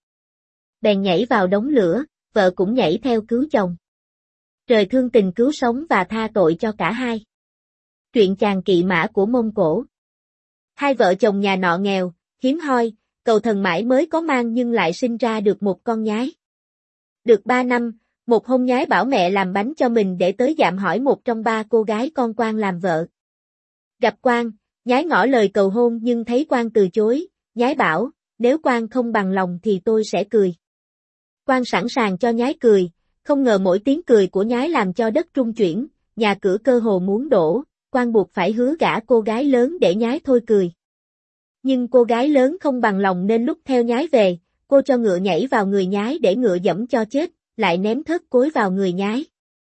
Bèn nhảy vào đống lửa, vợ cũng nhảy theo cứu chồng. Trời thương tình cứu sống và tha tội cho cả hai. Truyện chàng kỵ mã của Mông Cổ. Hai vợ chồng nhà nọ nghèo, hiếm hoi, cầu thần mãi mới có mang nhưng lại sinh ra được một con nhái. Được 3 năm, một hôm nhái bảo mẹ làm bánh cho mình để tới dạm hỏi một trong 3 cô gái con quan làm vợ. Gặp quan, nhái ngỏ lời cầu hôn nhưng thấy quan từ chối, nhái bảo, nếu quan không bằng lòng thì tôi sẽ cười. Quan sẵn sàng cho nhái cười, không ngờ mỗi tiếng cười của nhái làm cho đất rung chuyển, nhà cửa cơ hồ muốn đổ, quan buộc phải hứa gả cô gái lớn để nhái thôi cười. Nhưng cô gái lớn không bằng lòng nên lúc theo nhái về, cô cho ngựa nhảy vào người nhái để ngựa dẫm cho chết, lại ném thớt cối vào người nhái.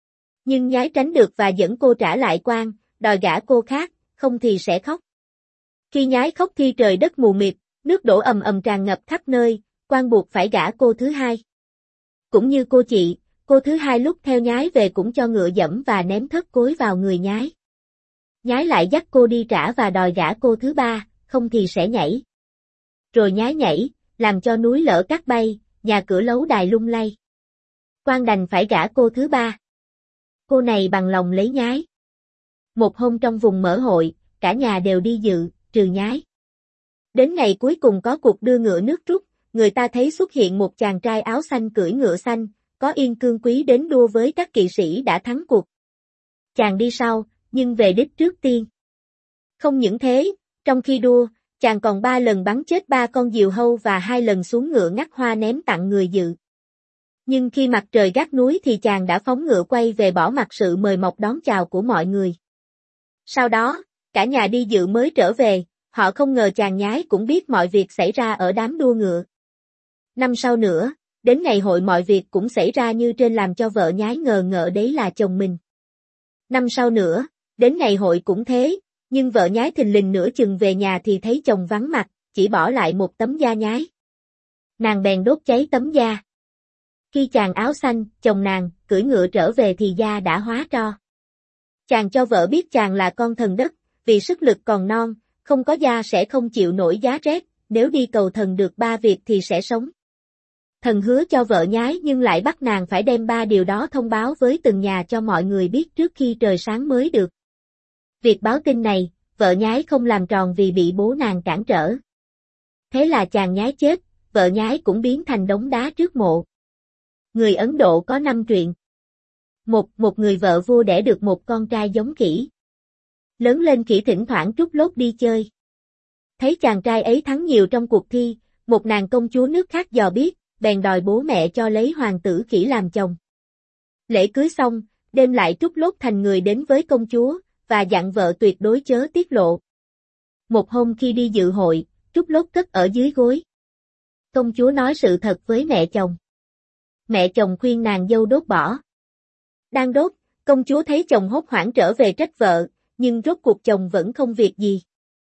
Nhưng nhái tránh được và dẫn cô trả lại quan, đòi gả cô khác, không thì sẽ khóc. Khi nhái khóc thì trời đất mù mịt, nước đổ ầm ầm tràn ngập khắp nơi, quan buộc phải gả cô thứ hai. Cũng như cô thứ hai lúc theo nhái về cũng cho ngựa dẫm và ném thớt cối vào người nhái. Nhái lại dắt cô đi trả và đòi gả cô thứ 3, không thì sẽ nhảy. Rồi nhái nhảy, làm cho núi lở cát bay, nhà cửa lấu đài lung lay. Quan đành phải gả cô thứ 3. Cô này bằng lòng lấy nhái. Một hôm trong vùng mở hội, cả nhà đều đi dự, trừ nhái. Đến ngày cuối cùng có cuộc đưa ngựa nước rút, người ta thấy xuất hiện một chàng trai áo xanh cưỡi ngựa xanh, có Yên Cương Quý đến đua với các kỵ sĩ đã thắng cuộc. Chàng đi sau, nhưng về đích trước tiên. Không những thế, trong khi đua, chàng còn 3 lần bắn chết 3 con diều hâu và 2 lần xuống ngựa ngắt hoa ném tặng người dự. Nhưng khi mặt trời gác núi thì chàng đã phóng ngựa quay về bỏ mặc sự mời mọc đón chào của mọi người. Sau đó, cả nhà đi dự mới trở về, họ không ngờ chàng nhái cũng biết mọi việc xảy ra ở đám đua ngựa. Năm sau nữa, đến ngày hội mọi việc cũng xảy ra như trên làm cho vợ nhái ngờ ngợ đấy là chồng mình. Năm sau nữa, đến ngày hội cũng thế, nhưng vợ nhái thình lình nửa chừng về nhà thì thấy chồng vắng mặt, chỉ bỏ lại một tấm da nhái. Nàng bèn đốt cháy tấm da. Khi chàng áo xanh, chồng nàng, cưỡi ngựa trở về thì da đã hóa tro. Chàng cho vợ biết chàng là con thần đất, vì sức lực còn non, không có da sẽ không chịu nổi giá rét, nếu đi cầu thần được 3 việc thì sẽ sống. Thần hứa cho vợ nhái nhưng lại bắt nàng phải đem 3 điều đó thông báo với từng nhà cho mọi người biết trước khi trời sáng mới được. Việc báo tin này, vợ nhái không làm tròn vì bị bố nàng cản trở. Thế là chàng nhái chết, vợ nhái cũng biến thành đống đá trước mộ. Người Ấn Độ có 5 chuyện. Một người vợ vua đẻ được một con trai giống khỉ. Lớn lên khỉ thỉnh thoảng trút lốt đi chơi. Thấy chàng trai ấy thắng nhiều trong cuộc thi, một nàng công chúa nước khác dò biết, bèn đòi bố mẹ cho lấy hoàng tử khỉ làm chồng. Lễ cưới xong, đêm lại trút lốt thành người đến với công chúa, và dặn vợ tuyệt đối chớ tiết lộ. Một hôm khi đi dự hội, trút lốt cất ở dưới gối. Công chúa nói sự thật với mẹ chồng. Mẹ chồng khuyên nàng dâu đốt bỏ. Đang đốt, công chúa thấy chồng hốt hoảng trở về trách vợ, nhưng rốt cuộc chồng vẫn không việc gì.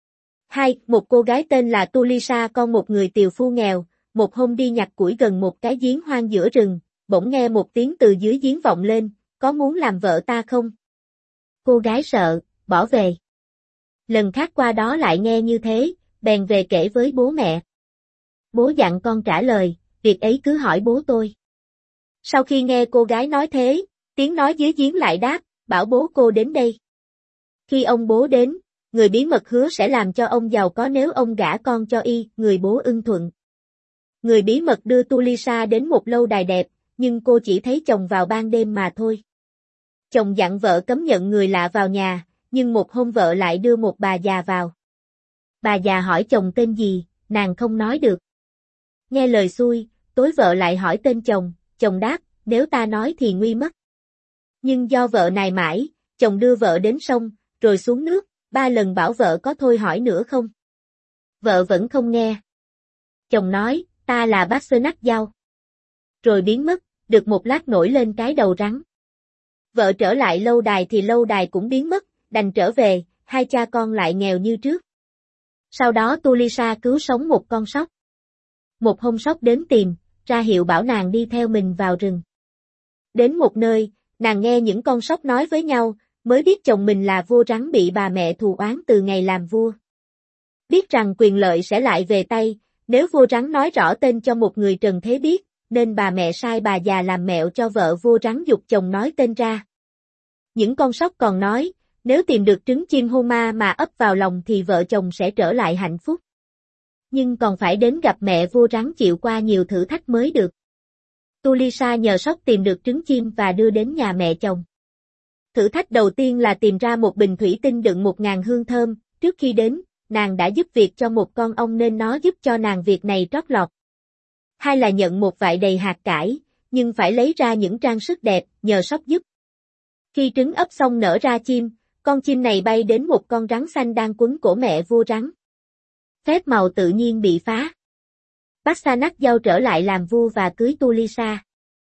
Một cô gái tên là Tulisa con một người tiều phu nghèo, một hôm đi nhặt củi gần một cái giếng hoang giữa rừng, bỗng nghe một tiếng từ dưới giếng vọng lên, có muốn làm vợ ta không? Cô gái sợ, bỏ về. Lần khác qua đó lại nghe như thế, bèn về kể với bố mẹ. Bố dặn con trả lời, việc ấy cứ hỏi bố tôi. Sau khi nghe cô gái nói thế, tiếng nói dưới giếng lại đáp, bảo bố cô đến đây. Khi ông bố đến, người bí mật hứa sẽ làm cho ông giàu có nếu ông gả con cho y, người bố ưng thuận. Người bí mật đưa Tulisa đến một lâu đài đẹp, nhưng cô chỉ thấy chồng vào ban đêm mà thôi. Chồng dặn vợ cấm nhận người lạ vào nhà, nhưng một hôm vợ lại đưa một bà già vào. Bà già hỏi chồng tên gì, nàng không nói được. Nghe lời xui, tối vợ lại hỏi tên chồng đáp, nếu ta nói thì nguy mất. Nhưng do vợ nài mãi, chồng đưa vợ đến sông, rồi xuống nước, 3 lần bảo vợ có thôi hỏi nữa không. Vợ vẫn không nghe. Chồng nói, ta là bác sơ nắc dao. Rồi biến mất, được một lát nổi lên cái đầu rắn. Vợ trở lại lâu đài thì lâu đài cũng biến mất, đành trở về, hai cha con lại nghèo như trước. Sau đó Tulisa cứu sống một con sóc. Một hôm sóc đến tìm, ra hiệu bảo nàng đi theo mình vào rừng. Đến một nơi, nàng nghe những con sóc nói với nhau, mới biết chồng mình là vua rắn bị bà mẹ thù oán từ ngày làm vua. Biết rằng quyền lợi sẽ lại về tay, nếu vua rắn nói rõ tên cho một người trần thế biết, nên bà mẹ sai bà già làm mẹo cho vợ vua rắn giục chồng nói tên ra. Những con sóc còn nói, nếu tìm được trứng chim Homa mà ấp vào lòng thì vợ chồng sẽ trở lại hạnh phúc. Nhưng còn phải đến gặp mẹ vua rắn chịu qua nhiều thử thách mới được. Tulisa nhờ sóc tìm được trứng chim và đưa đến nhà mẹ chồng. Thử thách đầu tiên là tìm ra một bình thủy tinh đựng 1000 hương thơm, trước khi đến, nàng đã giúp việc cho một con ong nên nó giúp cho nàng việc này trót lọt. Hai là nhận một vại đầy hạt cải, nhưng phải lấy ra những trang sức đẹp, nhờ sóc giúp. Khi trứng ấp xong nở ra chim, con chim này bay đến một con rắn xanh đang quấn cổ mẹ vua rắn. Phép màu tự nhiên bị phá. Pasanak Dao trở lại làm vua và cưới Tulisa.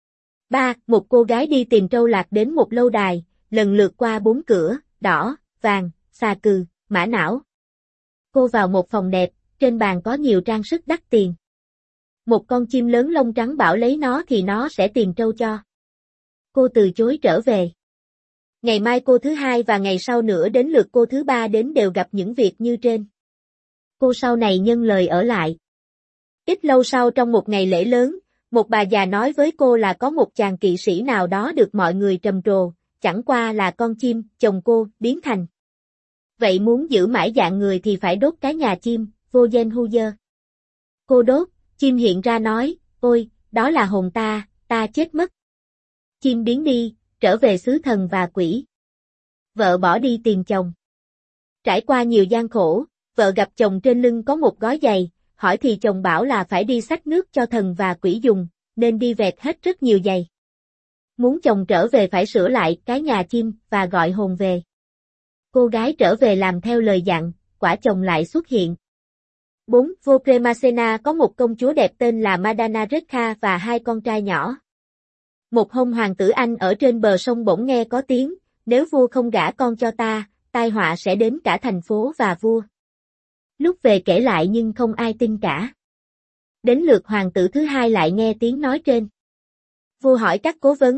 3. Một cô gái đi tìm trâu lạc đến một lâu đài, lần lượt qua 4 cửa, đỏ, vàng, xà cừ, mã não. Cô vào một phòng đẹp, trên bàn có nhiều trang sức đắt tiền. Một con chim lớn lông trắng bảo lấy nó thì nó sẽ tìm trâu cho. Cô từ chối trở về. Ngày mai cô thứ hai và ngày sau nữa đến lượt cô thứ ba đến đều gặp những việc như trên. Cô sau này nhân lời ở lại. Ít lâu sau trong một ngày lễ lớn, một bà già nói với cô là có một chàng kỵ sĩ nào đó được mọi người trầm trồ, chẳng qua là con chim, chồng cô, biến thành. Vậy muốn giữ mãi dạng người thì phải đốt cái nhà chim, vô gen Hoover. Cô đốt, chim hiện ra nói, ôi, đó là hồn ta chết mất. Chim biến đi, trở về xứ thần và quỷ. Vợ bỏ đi tìm chồng. Trải qua nhiều gian khổ, vợ gặp chồng trên lưng có một gói giày, hỏi thì chồng bảo là phải đi xách nước cho thần và quỷ dùng, nên đi vẹt hết rất nhiều giày. Muốn chồng trở về phải sửa lại cái nhà chim và gọi hồn về. Cô gái trở về làm theo lời dặn, quả chồng lại xuất hiện. 4. Vua Premasena có một công chúa đẹp tên là Madana Rekha và hai con trai nhỏ. Một hôm hoàng tử Anh ở trên bờ sông bỗng nghe có tiếng, nếu vua không gả con cho ta, tai họa sẽ đến cả thành phố và vua. Lúc về kể lại nhưng không ai tin cả. Đến lượt hoàng tử thứ hai lại nghe tiếng nói trên. Vua hỏi các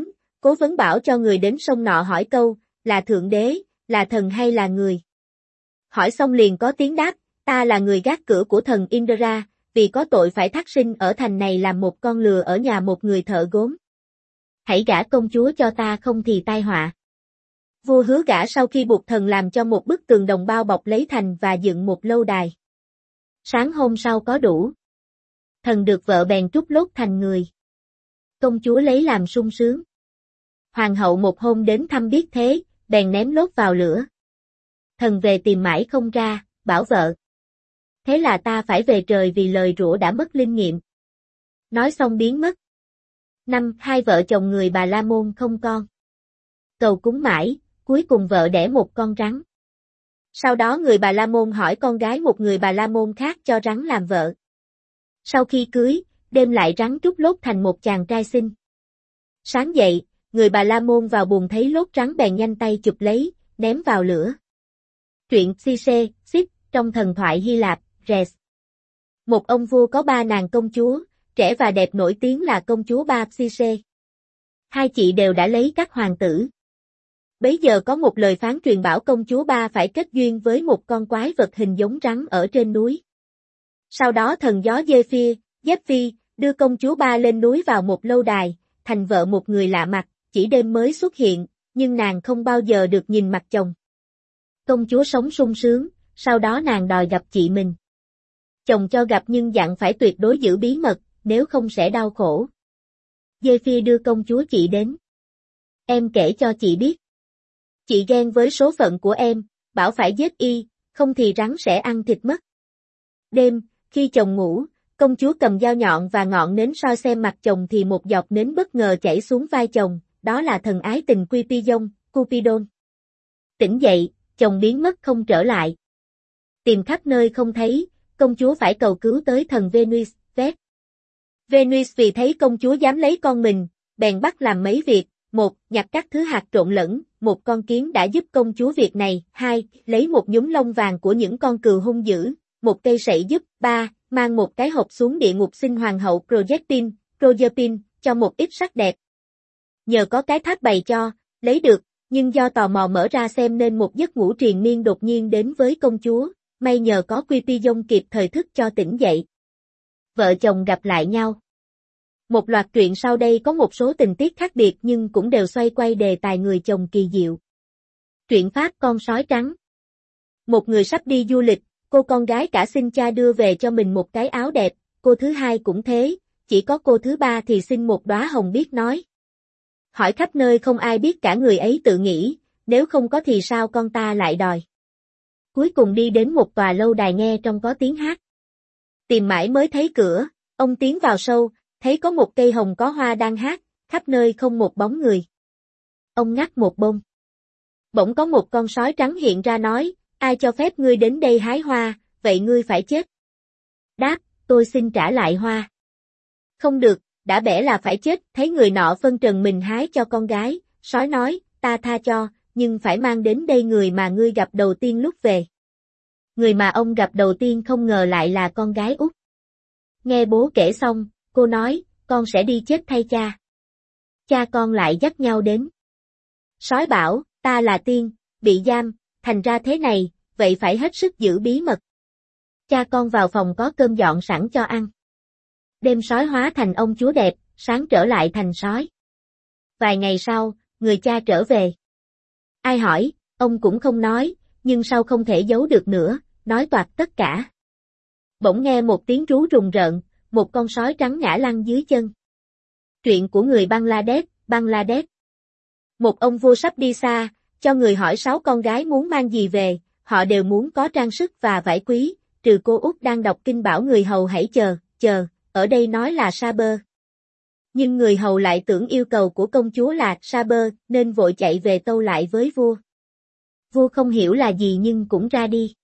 cố vấn bảo cho người đến sông nọ hỏi câu, là thượng đế, là thần hay là người? Hỏi xong liền có tiếng đáp, ta là người gác cửa của thần Indra, vì có tội phải thác sinh ở thành này làm một con lừa ở nhà một người thợ gốm. Hãy gả công chúa cho ta không thì tai họa. Vua hứa gả sau khi buộc thần làm cho một bức tường đồng bao bọc lấy thành và dựng một lâu đài. Sáng hôm sau có đủ. Thần được vợ bèn trút lốt thành người. Công chúa lấy làm sung sướng. Hoàng hậu một hôm đến thăm biết thế, bèn ném lốt vào lửa. Thần về tìm mãi không ra, bảo vợ. Thế là ta phải về trời vì lời rủa đã mất linh nghiệm. Nói xong biến mất. 5. Hai vợ chồng người Bà La Môn không con. Cầu cúng mãi, cuối cùng vợ đẻ một con rắn. Sau đó người Bà La Môn hỏi con gái một người Bà La Môn khác cho rắn làm vợ. Sau khi cưới, đêm lại rắn trút lốt thành một chàng trai xinh. Sáng dậy, người Bà La Môn vào buồng thấy lốt rắn bèn nhanh tay chụp lấy, ném vào lửa. Truyện Circe, Ship, trong thần thoại Hy Lạp, Res. Một ông vua có ba nàng công chúa, trẻ và đẹp nổi tiếng là công chúa Ba Circe. Hai chị đều đã lấy các hoàng tử. Bấy giờ có một lời phán truyền bảo công chúa Ba phải kết duyên với một con quái vật hình giống rắn ở trên núi. Sau đó thần gió Zephyr đưa công chúa Ba lên núi vào một lâu đài, thành vợ một người lạ mặt, chỉ đêm mới xuất hiện, nhưng nàng không bao giờ được nhìn mặt chồng. Công chúa sống sung sướng, sau đó nàng đòi gặp chị mình. Chồng cho gặp nhưng dặn phải tuyệt đối giữ bí mật, nếu không sẽ đau khổ. Zephyr đưa công chúa chị đến. Em kể cho chị biết. Chị ghen với số phận của em, bảo phải giết y, không thì rắn sẽ ăn thịt mất. Đêm, khi chồng ngủ, công chúa cầm dao nhọn và ngọn nến soi xem mặt chồng thì một giọt nến bất ngờ chảy xuống vai chồng, đó là thần ái tình Cupidon. Tỉnh dậy, chồng biến mất không trở lại. Tìm khắp nơi không thấy, công chúa phải cầu cứu tới thần Venus, Venus vì thấy công chúa dám lấy con mình, bèn bắt làm mấy việc. 1. Nhặt các thứ hạt trộn lẫn, một con kiến đã giúp công chúa việc này. 2. Lấy một nhúm lông vàng của những con cừu hung dữ, một cây sậy giúp. 3. Mang một cái hộp xuống địa ngục xin hoàng hậu Proserpine, cho một ít sắc đẹp. Nhờ có cái tháp bày cho, lấy được, nhưng do tò mò mở ra xem nên một giấc ngủ triền miên đột nhiên đến với công chúa, may nhờ có Cupidon kịp thời thức cho tỉnh dậy. Vợ chồng gặp lại nhau. Một loạt truyện sau đây có một số tình tiết khác biệt nhưng cũng đều xoay quay đề tài người chồng kỳ diệu. Truyện Pháp con sói trắng. Một người sắp đi du lịch, cô con gái cả xin cha đưa về cho mình một cái áo đẹp, cô thứ hai cũng thế, chỉ có cô thứ ba thì xin một đóa hồng biết nói. Hỏi khắp nơi không ai biết cả, người ấy tự nghĩ, nếu không có thì sao con ta lại đòi. Cuối cùng đi đến một tòa lâu đài nghe trong có tiếng hát. Tìm mãi mới thấy cửa, ông tiến vào sâu, thấy có một cây hồng có hoa đang hát, khắp nơi không một bóng người. Ông ngắt một bông. Bỗng có một con sói trắng hiện ra nói, ai cho phép ngươi đến đây hái hoa, vậy ngươi phải chết. Đáp, tôi xin trả lại hoa. Không được, đã bẻ là phải chết, thấy người nọ phân trần mình hái cho con gái, sói nói, ta tha cho, nhưng phải mang đến đây người mà ngươi gặp đầu tiên lúc về. Người mà ông gặp đầu tiên không ngờ lại là con gái út. Nghe bố kể xong, cô nói, con sẽ đi chết thay cha. Cha con lại dắt nhau đến. Sói bảo, ta là tiên, bị giam, thành ra thế này, vậy phải hết sức giữ bí mật. Cha con vào phòng có cơm dọn sẵn cho ăn. Đêm sói hóa thành ông chúa đẹp, sáng trở lại thành sói. Vài ngày sau, người cha trở về. Ai hỏi, ông cũng không nói, nhưng sau không thể giấu được nữa, nói toạc tất cả. Bỗng nghe một tiếng rú rùng rợn, một con sói trắng ngã lăn dưới chân. Truyện của người Bangladesh. Một ông vua sắp đi xa, cho người hỏi 6 con gái muốn mang gì về, họ đều muốn có trang sức và vải quý, trừ cô út đang đọc kinh bảo người hầu hãy chờ, ở đây nói là Saber. Nhưng người hầu lại tưởng yêu cầu của công chúa là Saber, nên vội chạy về tâu lại với vua. Vua không hiểu là gì nhưng cũng ra đi.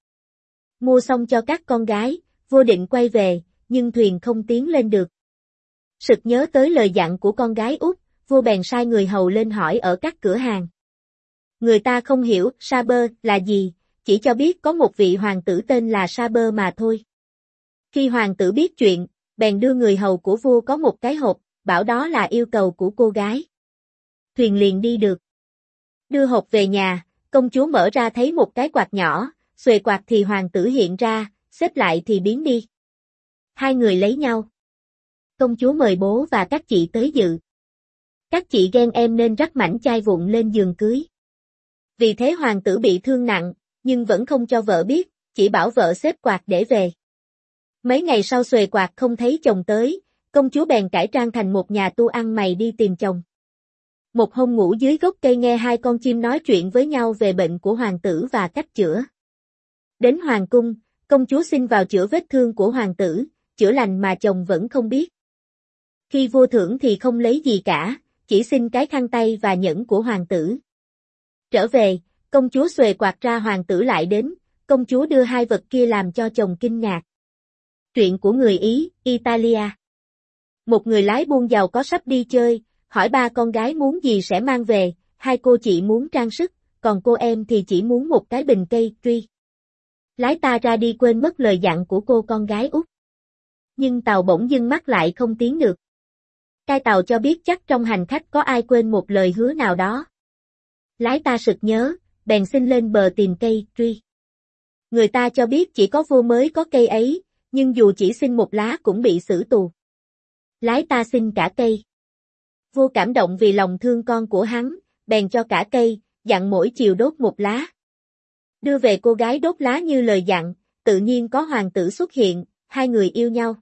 Mua xong cho các con gái, vua định quay về, nhưng thuyền không tiến lên được. Sực nhớ tới lời dặn của con gái út, vua bèn sai người hầu lên hỏi ở các cửa hàng. Người ta không hiểu Saber là gì, chỉ cho biết có một vị hoàng tử tên là Saber mà thôi. Khi hoàng tử biết chuyện, bèn đưa người hầu của vua có một cái hộp, bảo đó là yêu cầu của cô gái. Thuyền liền đi được. Đưa hộp về nhà, công chúa mở ra thấy một cái quạt nhỏ, xuề quạt thì hoàng tử hiện ra, xếp lại thì biến đi. Hai người lấy nhau. Công chúa mời bố và các chị tới dự. Các chị ghen em nên rắc mảnh chai vụn lên giường cưới. Vì thế hoàng tử bị thương nặng, nhưng vẫn không cho vợ biết, chỉ bảo vợ xếp quạt để về. Mấy ngày sau xuề quạt không thấy chồng tới, công chúa bèn cải trang thành một nhà tu ăn mày đi tìm chồng. Một hôm ngủ dưới gốc cây nghe hai con chim nói chuyện với nhau về bệnh của hoàng tử và cách chữa. Đến hoàng cung, công chúa xin vào chữa vết thương của hoàng tử, chữa lành mà chồng vẫn không biết. Khi vua thưởng thì không lấy gì cả, chỉ xin cái khăn tay và nhẫn của hoàng tử. Trở về, công chúa xuề quạt ra hoàng tử lại đến, công chúa đưa hai vật kia làm cho chồng kinh ngạc. Truyện của người Ý, Italia. Một người lái buôn giàu có sắp đi chơi, hỏi ba con gái muốn gì sẽ mang về, hai cô chị muốn trang sức, còn cô em thì chỉ muốn một cái bình cây truy. Lái ta ra đi quên mất lời dặn của cô con gái út. Nhưng tàu bỗng dưng mắc lại không tiến được. Cai tàu cho biết chắc trong hành khách có ai quên một lời hứa nào đó. Lái ta sực nhớ, bèn xin lên bờ tìm cây truy. Người ta cho biết chỉ có vua mới có cây ấy, nhưng dù chỉ xin một lá cũng bị xử tù. Lái ta xin cả cây. Vua cảm động vì lòng thương con của hắn, bèn cho cả cây, dặn mỗi chiều đốt một lá. Đưa về cô gái đốt lá như lời dặn, tự nhiên có hoàng tử xuất hiện, hai người yêu nhau.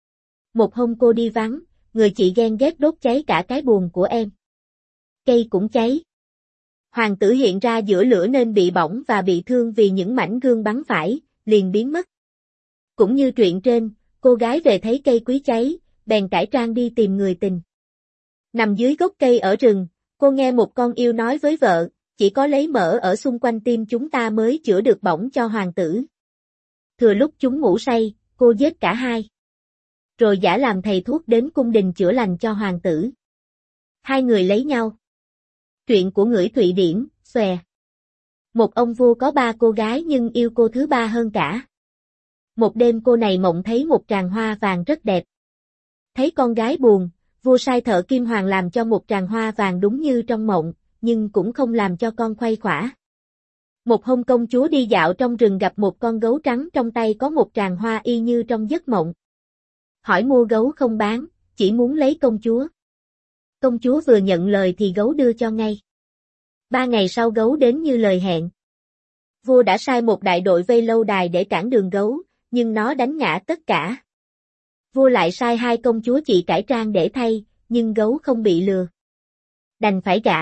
Một hôm cô đi vắng, người chị ghen ghét đốt cháy cả cái buồng của em. Cây cũng cháy. Hoàng tử hiện ra giữa lửa nên bị bỏng và bị thương vì những mảnh gương bắn phải, liền biến mất. Cũng như truyện trên, cô gái về thấy cây quý cháy, bèn cải trang đi tìm người tình. Nằm dưới gốc cây ở rừng, cô nghe một con yêu nói với vợ, chỉ có lấy mỡ ở xung quanh tim chúng ta mới chữa được bỏng cho hoàng tử. Thừa lúc chúng ngủ say, cô giết cả hai. Rồi giả làm thầy thuốc đến cung đình chữa lành cho hoàng tử. Hai người lấy nhau. Truyện của người Thụy Điển, Xòe. Một ông vua có ba cô gái nhưng yêu cô thứ ba hơn cả. Một đêm cô này mộng thấy một tràng hoa vàng rất đẹp. Thấy con gái buồn, vua sai thợ kim hoàng làm cho một tràng hoa vàng đúng như trong mộng, nhưng cũng không làm cho con khuây khỏa. Một hôm công chúa đi dạo trong rừng gặp một con gấu trắng trong tay có một tràng hoa y như trong giấc mộng. Hỏi mua gấu không bán, chỉ muốn lấy công chúa. Công chúa vừa nhận lời thì gấu đưa cho ngay. 3 ngày sau gấu đến như lời hẹn. Vua đã sai một đại đội vây lâu đài để cản đường gấu, nhưng nó đánh ngã tất cả. Vua lại sai hai công chúa chị cải trang để thay, nhưng gấu không bị lừa. Đành phải gả.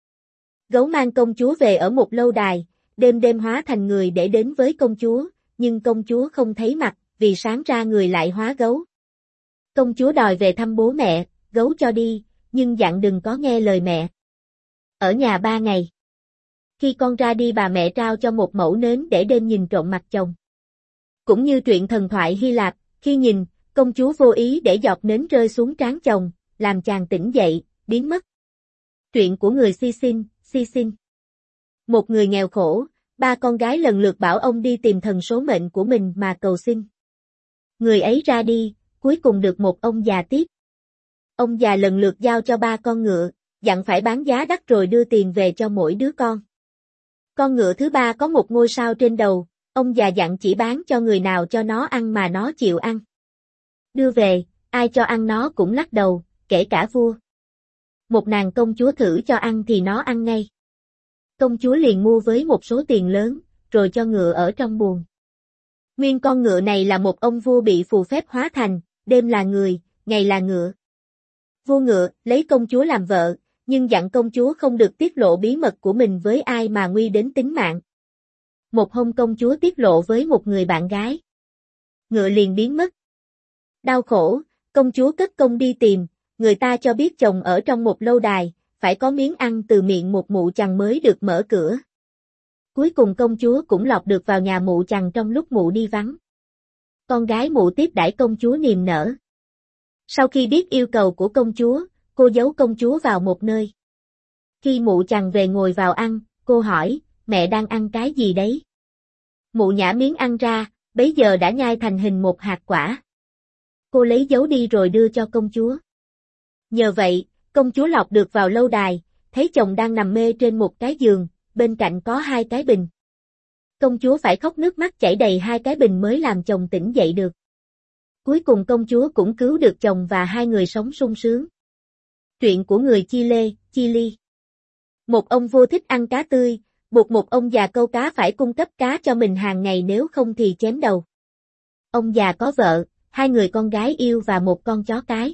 Gấu mang công chúa về ở một lâu đài, đêm đêm hóa thành người để đến với công chúa, nhưng công chúa không thấy mặt, vì sáng ra người lại hóa gấu. Công chúa đòi về thăm bố mẹ, gấu cho đi, nhưng dặn đừng có nghe lời mẹ. Ở nhà 3 ngày. Khi con ra đi bà mẹ trao cho một mẩu nến để đêm nhìn trộm mặt chồng. Cũng như truyện thần thoại Hy Lạp, khi nhìn, công chúa vô ý để giọt nến rơi xuống trán chồng, làm chàng tỉnh dậy, biến mất. Truyện của người Sisin. Một người nghèo khổ, 3 con gái lần lượt bảo ông đi tìm thần số mệnh của mình mà cầu xin. Người ấy ra đi, cuối cùng được một ông già tiếp. Ông già lần lượt giao cho 3 con ngựa, dặn phải bán giá đắt rồi đưa tiền về cho mỗi đứa con. Con ngựa thứ 3 có một ngôi sao trên đầu, ông già dặn chỉ bán cho người nào cho nó ăn mà nó chịu ăn. Đưa về, ai cho ăn nó cũng lắc đầu, kể cả vua. Một nàng công chúa thử cho ăn thì nó ăn ngay. Công chúa liền mua với một số tiền lớn, rồi cho ngựa ở trong buồng. Nguyên con ngựa này là một ông vua bị phù phép hóa thành, đêm là người, ngày là ngựa. Vua ngựa lấy công chúa làm vợ, nhưng dặn công chúa không được tiết lộ bí mật của mình với ai mà nguy đến tính mạng. Một hôm công chúa tiết lộ với một người bạn gái. Ngựa liền biến mất. Đau khổ, công chúa cất công đi tìm, người ta cho biết chồng ở trong một lâu đài, phải có miếng ăn từ miệng một mụ chằn mới được mở cửa. Cuối cùng công chúa cũng lọt được vào nhà mụ chằn trong lúc mụ đi vắng. Con gái mụ tiếp đãi công chúa niềm nở. Sau khi biết yêu cầu của công chúa, cô giấu công chúa vào một nơi. Khi mụ chằn về ngồi vào ăn, cô hỏi, mẹ đang ăn cái gì đấy? Mụ nhả miếng ăn ra, bấy giờ đã nhai thành hình một hạt quả. Cô lấy giấu đi rồi đưa cho công chúa. Nhờ vậy, công chúa lọt được vào lâu đài, thấy chồng đang nằm mê trên một cái giường, bên cạnh có hai cái bình. Công chúa phải khóc nước mắt chảy đầy hai cái bình mới làm chồng tỉnh dậy được. Cuối cùng công chúa cũng cứu được chồng và hai người sống sung sướng. Truyện của người Chile, Chile. Một ông vua thích ăn cá tươi, buộc một ông già câu cá phải cung cấp cá cho mình hàng ngày nếu không thì chém đầu. Ông già có vợ, hai người con gái yêu và một con chó cái.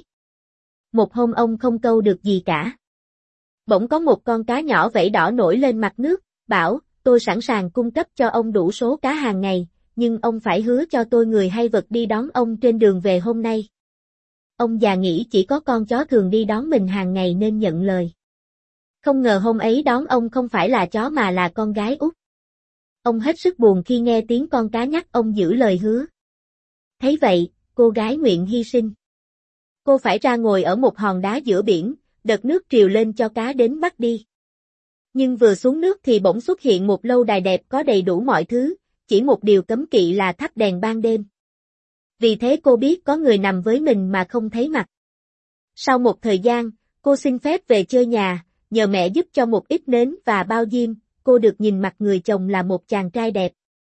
Một hôm ông không câu được gì cả. Bỗng có một con cá nhỏ vảy đỏ nổi lên mặt nước, bảo, tôi sẵn sàng cung cấp cho ông đủ số cá hàng ngày, nhưng ông phải hứa cho tôi người hay vật đi đón ông trên đường về hôm nay. Ông già nghĩ chỉ có con chó thường đi đón mình hàng ngày nên nhận lời. Không ngờ hôm ấy đón ông không phải là chó mà là con gái út. Ông hết sức buồn khi nghe tiếng con cá nhắc ông giữ lời hứa. Thấy vậy, cô gái nguyện hy sinh. Cô phải ra ngồi ở một hòn đá giữa biển, đợt nước triều lên cho cá đến bắt đi. Nhưng vừa xuống nước thì bỗng xuất hiện một lâu đài đẹp có đầy đủ mọi thứ, chỉ một điều cấm kỵ là thắp đèn ban đêm. Vì thế cô biết có người nằm với mình mà không thấy mặt. Sau một thời gian, cô xin phép về chơi nhà, nhờ mẹ giúp cho một ít nến và bao diêm, cô được nhìn mặt người chồng là một chàng trai đẹp.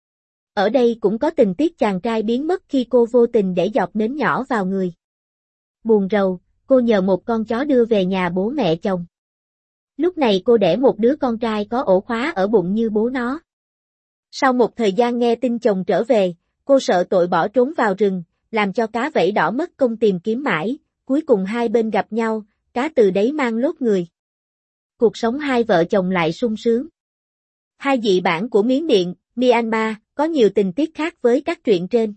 Ở đây cũng có tình tiết chàng trai biến mất khi cô vô tình để giọt nến nhỏ vào người. Buồn rầu, cô nhờ một con chó đưa về nhà bố mẹ chồng. Lúc này cô đẻ một đứa con trai có ổ khóa ở bụng như bố nó. Sau một thời gian nghe tin chồng trở về, cô sợ tội bỏ trốn vào rừng, làm cho cá vảy đỏ mất công tìm kiếm mãi, cuối cùng hai bên gặp nhau, cá từ đấy mang lốt người. Cuộc sống hai vợ chồng lại sung sướng. Hai dị bản của Miến Điện, Myanmar, có nhiều tình tiết khác với các truyện trên.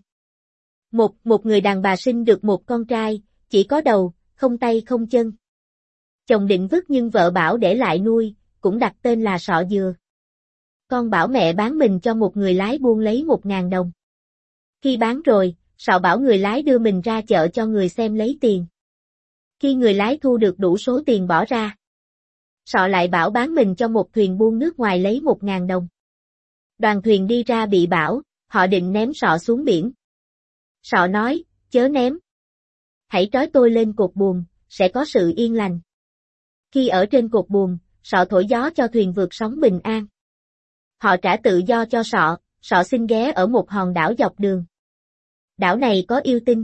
Một người đàn bà sinh được một con trai, chỉ có đầu, không tay không chân. Chồng định vứt nhưng vợ bảo để lại nuôi, cũng đặt tên là Sọ Dừa. Con bảo mẹ bán mình cho một người lái buôn lấy 1.000 đồng. Khi bán rồi, Sọ bảo người lái đưa mình ra chợ cho người xem lấy tiền. Khi người lái thu được đủ số tiền bỏ ra, Sọ lại bảo bán mình cho một thuyền buôn nước ngoài lấy 1.000 đồng. Đoàn thuyền đi ra bị bão, họ định ném Sọ xuống biển. Sọ nói, chớ ném. Hãy trói tôi lên cột buồm, sẽ có sự yên lành. Khi ở trên cột buồm, Sọ thổi gió cho thuyền vượt sóng bình an. Họ trả tự do cho Sọ, Sọ xin ghé ở một hòn đảo dọc đường. Đảo này có yêu tinh.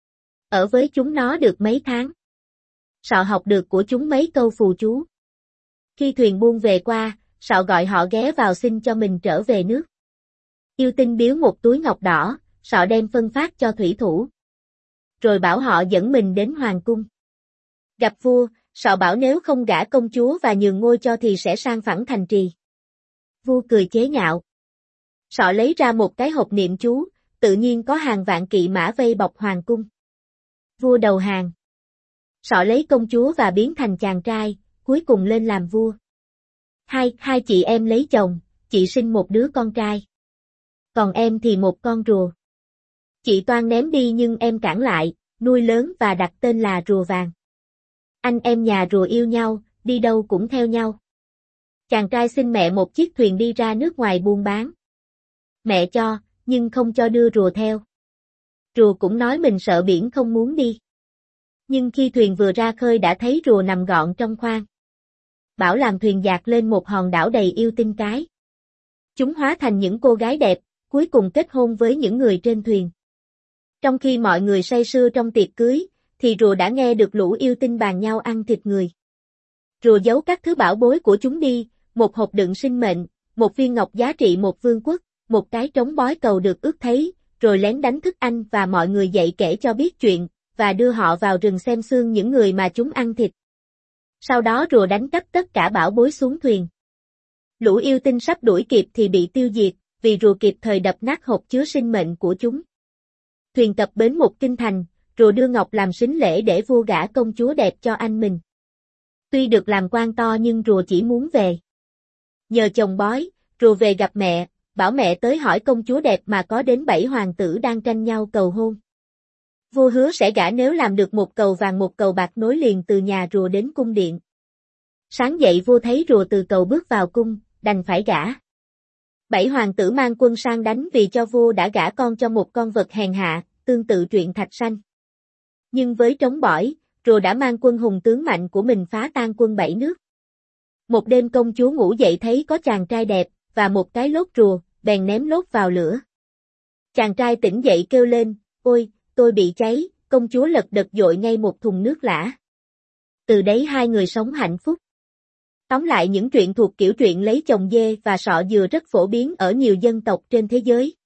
Ở với chúng nó được mấy tháng. Sọ học được của chúng mấy câu phù chú. Khi thuyền buôn về qua, Sọ gọi họ ghé vào xin cho mình trở về nước. Yêu tinh biếu một túi ngọc đỏ, Sọ đem phân phát cho thủy thủ. Rồi bảo họ dẫn mình đến hoàng cung. Gặp vua, Sọ bảo nếu không gả công chúa và nhường ngôi cho thì sẽ sang phẳng thành trì. Vua cười chế nhạo. Sọ lấy ra một cái hộp niệm chú, tự nhiên có hàng vạn kỵ mã vây bọc hoàng cung. Vua đầu hàng. Sọ lấy công chúa và biến thành chàng trai, cuối cùng lên làm vua. Hai chị em lấy chồng, chị sinh một đứa con trai. Còn em thì một con rùa. Chị toan ném đi nhưng em cản lại, nuôi lớn và đặt tên là rùa vàng. Anh em nhà rùa yêu nhau, đi đâu cũng theo nhau. Chàng trai xin mẹ một chiếc thuyền đi ra nước ngoài buôn bán. Mẹ cho, nhưng không cho đưa rùa theo. Rùa cũng nói mình sợ biển không muốn đi. Nhưng khi thuyền vừa ra khơi đã thấy rùa nằm gọn trong khoang. Bảo làm thuyền dạt lên một hòn đảo đầy yêu tinh cái. Chúng hóa thành những cô gái đẹp, cuối cùng kết hôn với những người trên thuyền. Trong khi mọi người say sưa trong tiệc cưới, thì rùa đã nghe được lũ yêu tinh bàn nhau ăn thịt người. Rùa giấu các thứ bảo bối của chúng đi, một hộp đựng sinh mệnh, một viên ngọc giá trị một vương quốc, một cái trống bói cầu được ước thấy, rồi lén đánh thức anh và mọi người dậy kể cho biết chuyện, và đưa họ vào rừng xem xương những người mà chúng ăn thịt. Sau đó rùa đánh cắp tất cả bảo bối xuống thuyền. Lũ yêu tinh sắp đuổi kịp thì bị tiêu diệt, vì rùa kịp thời đập nát hộp chứa sinh mệnh của chúng. Thuyền cập bến một kinh thành, rùa đưa ngọc làm sính lễ để vua gả công chúa đẹp cho anh mình. Tuy được làm quan to nhưng rùa chỉ muốn về. Nhờ chồng bói, rùa về gặp mẹ, bảo mẹ tới hỏi công chúa đẹp mà có đến 7 hoàng tử đang tranh nhau cầu hôn. Vua hứa sẽ gả nếu làm được một cầu vàng một cầu bạc nối liền từ nhà rùa đến cung điện. Sáng dậy vua thấy rùa từ cầu bước vào cung, đành phải gả. 7 hoàng tử mang quân sang đánh vì cho vua đã gả con cho một con vật hèn hạ, tương tự truyện Thạch Sanh. Nhưng với trống bỏi, rùa đã mang quân hùng tướng mạnh của mình phá tan quân 7 nước. Một đêm công chúa ngủ dậy thấy có chàng trai đẹp, và một cái lốt rùa, bèn ném lốt vào lửa. Chàng trai tỉnh dậy kêu lên, ôi, tôi bị cháy, công chúa lật đật dội ngay một thùng nước lã. Từ đấy hai người sống hạnh phúc. Tóm lại những truyện thuộc kiểu truyện lấy chồng dê và sọ dừa rất phổ biến ở nhiều dân tộc trên thế giới.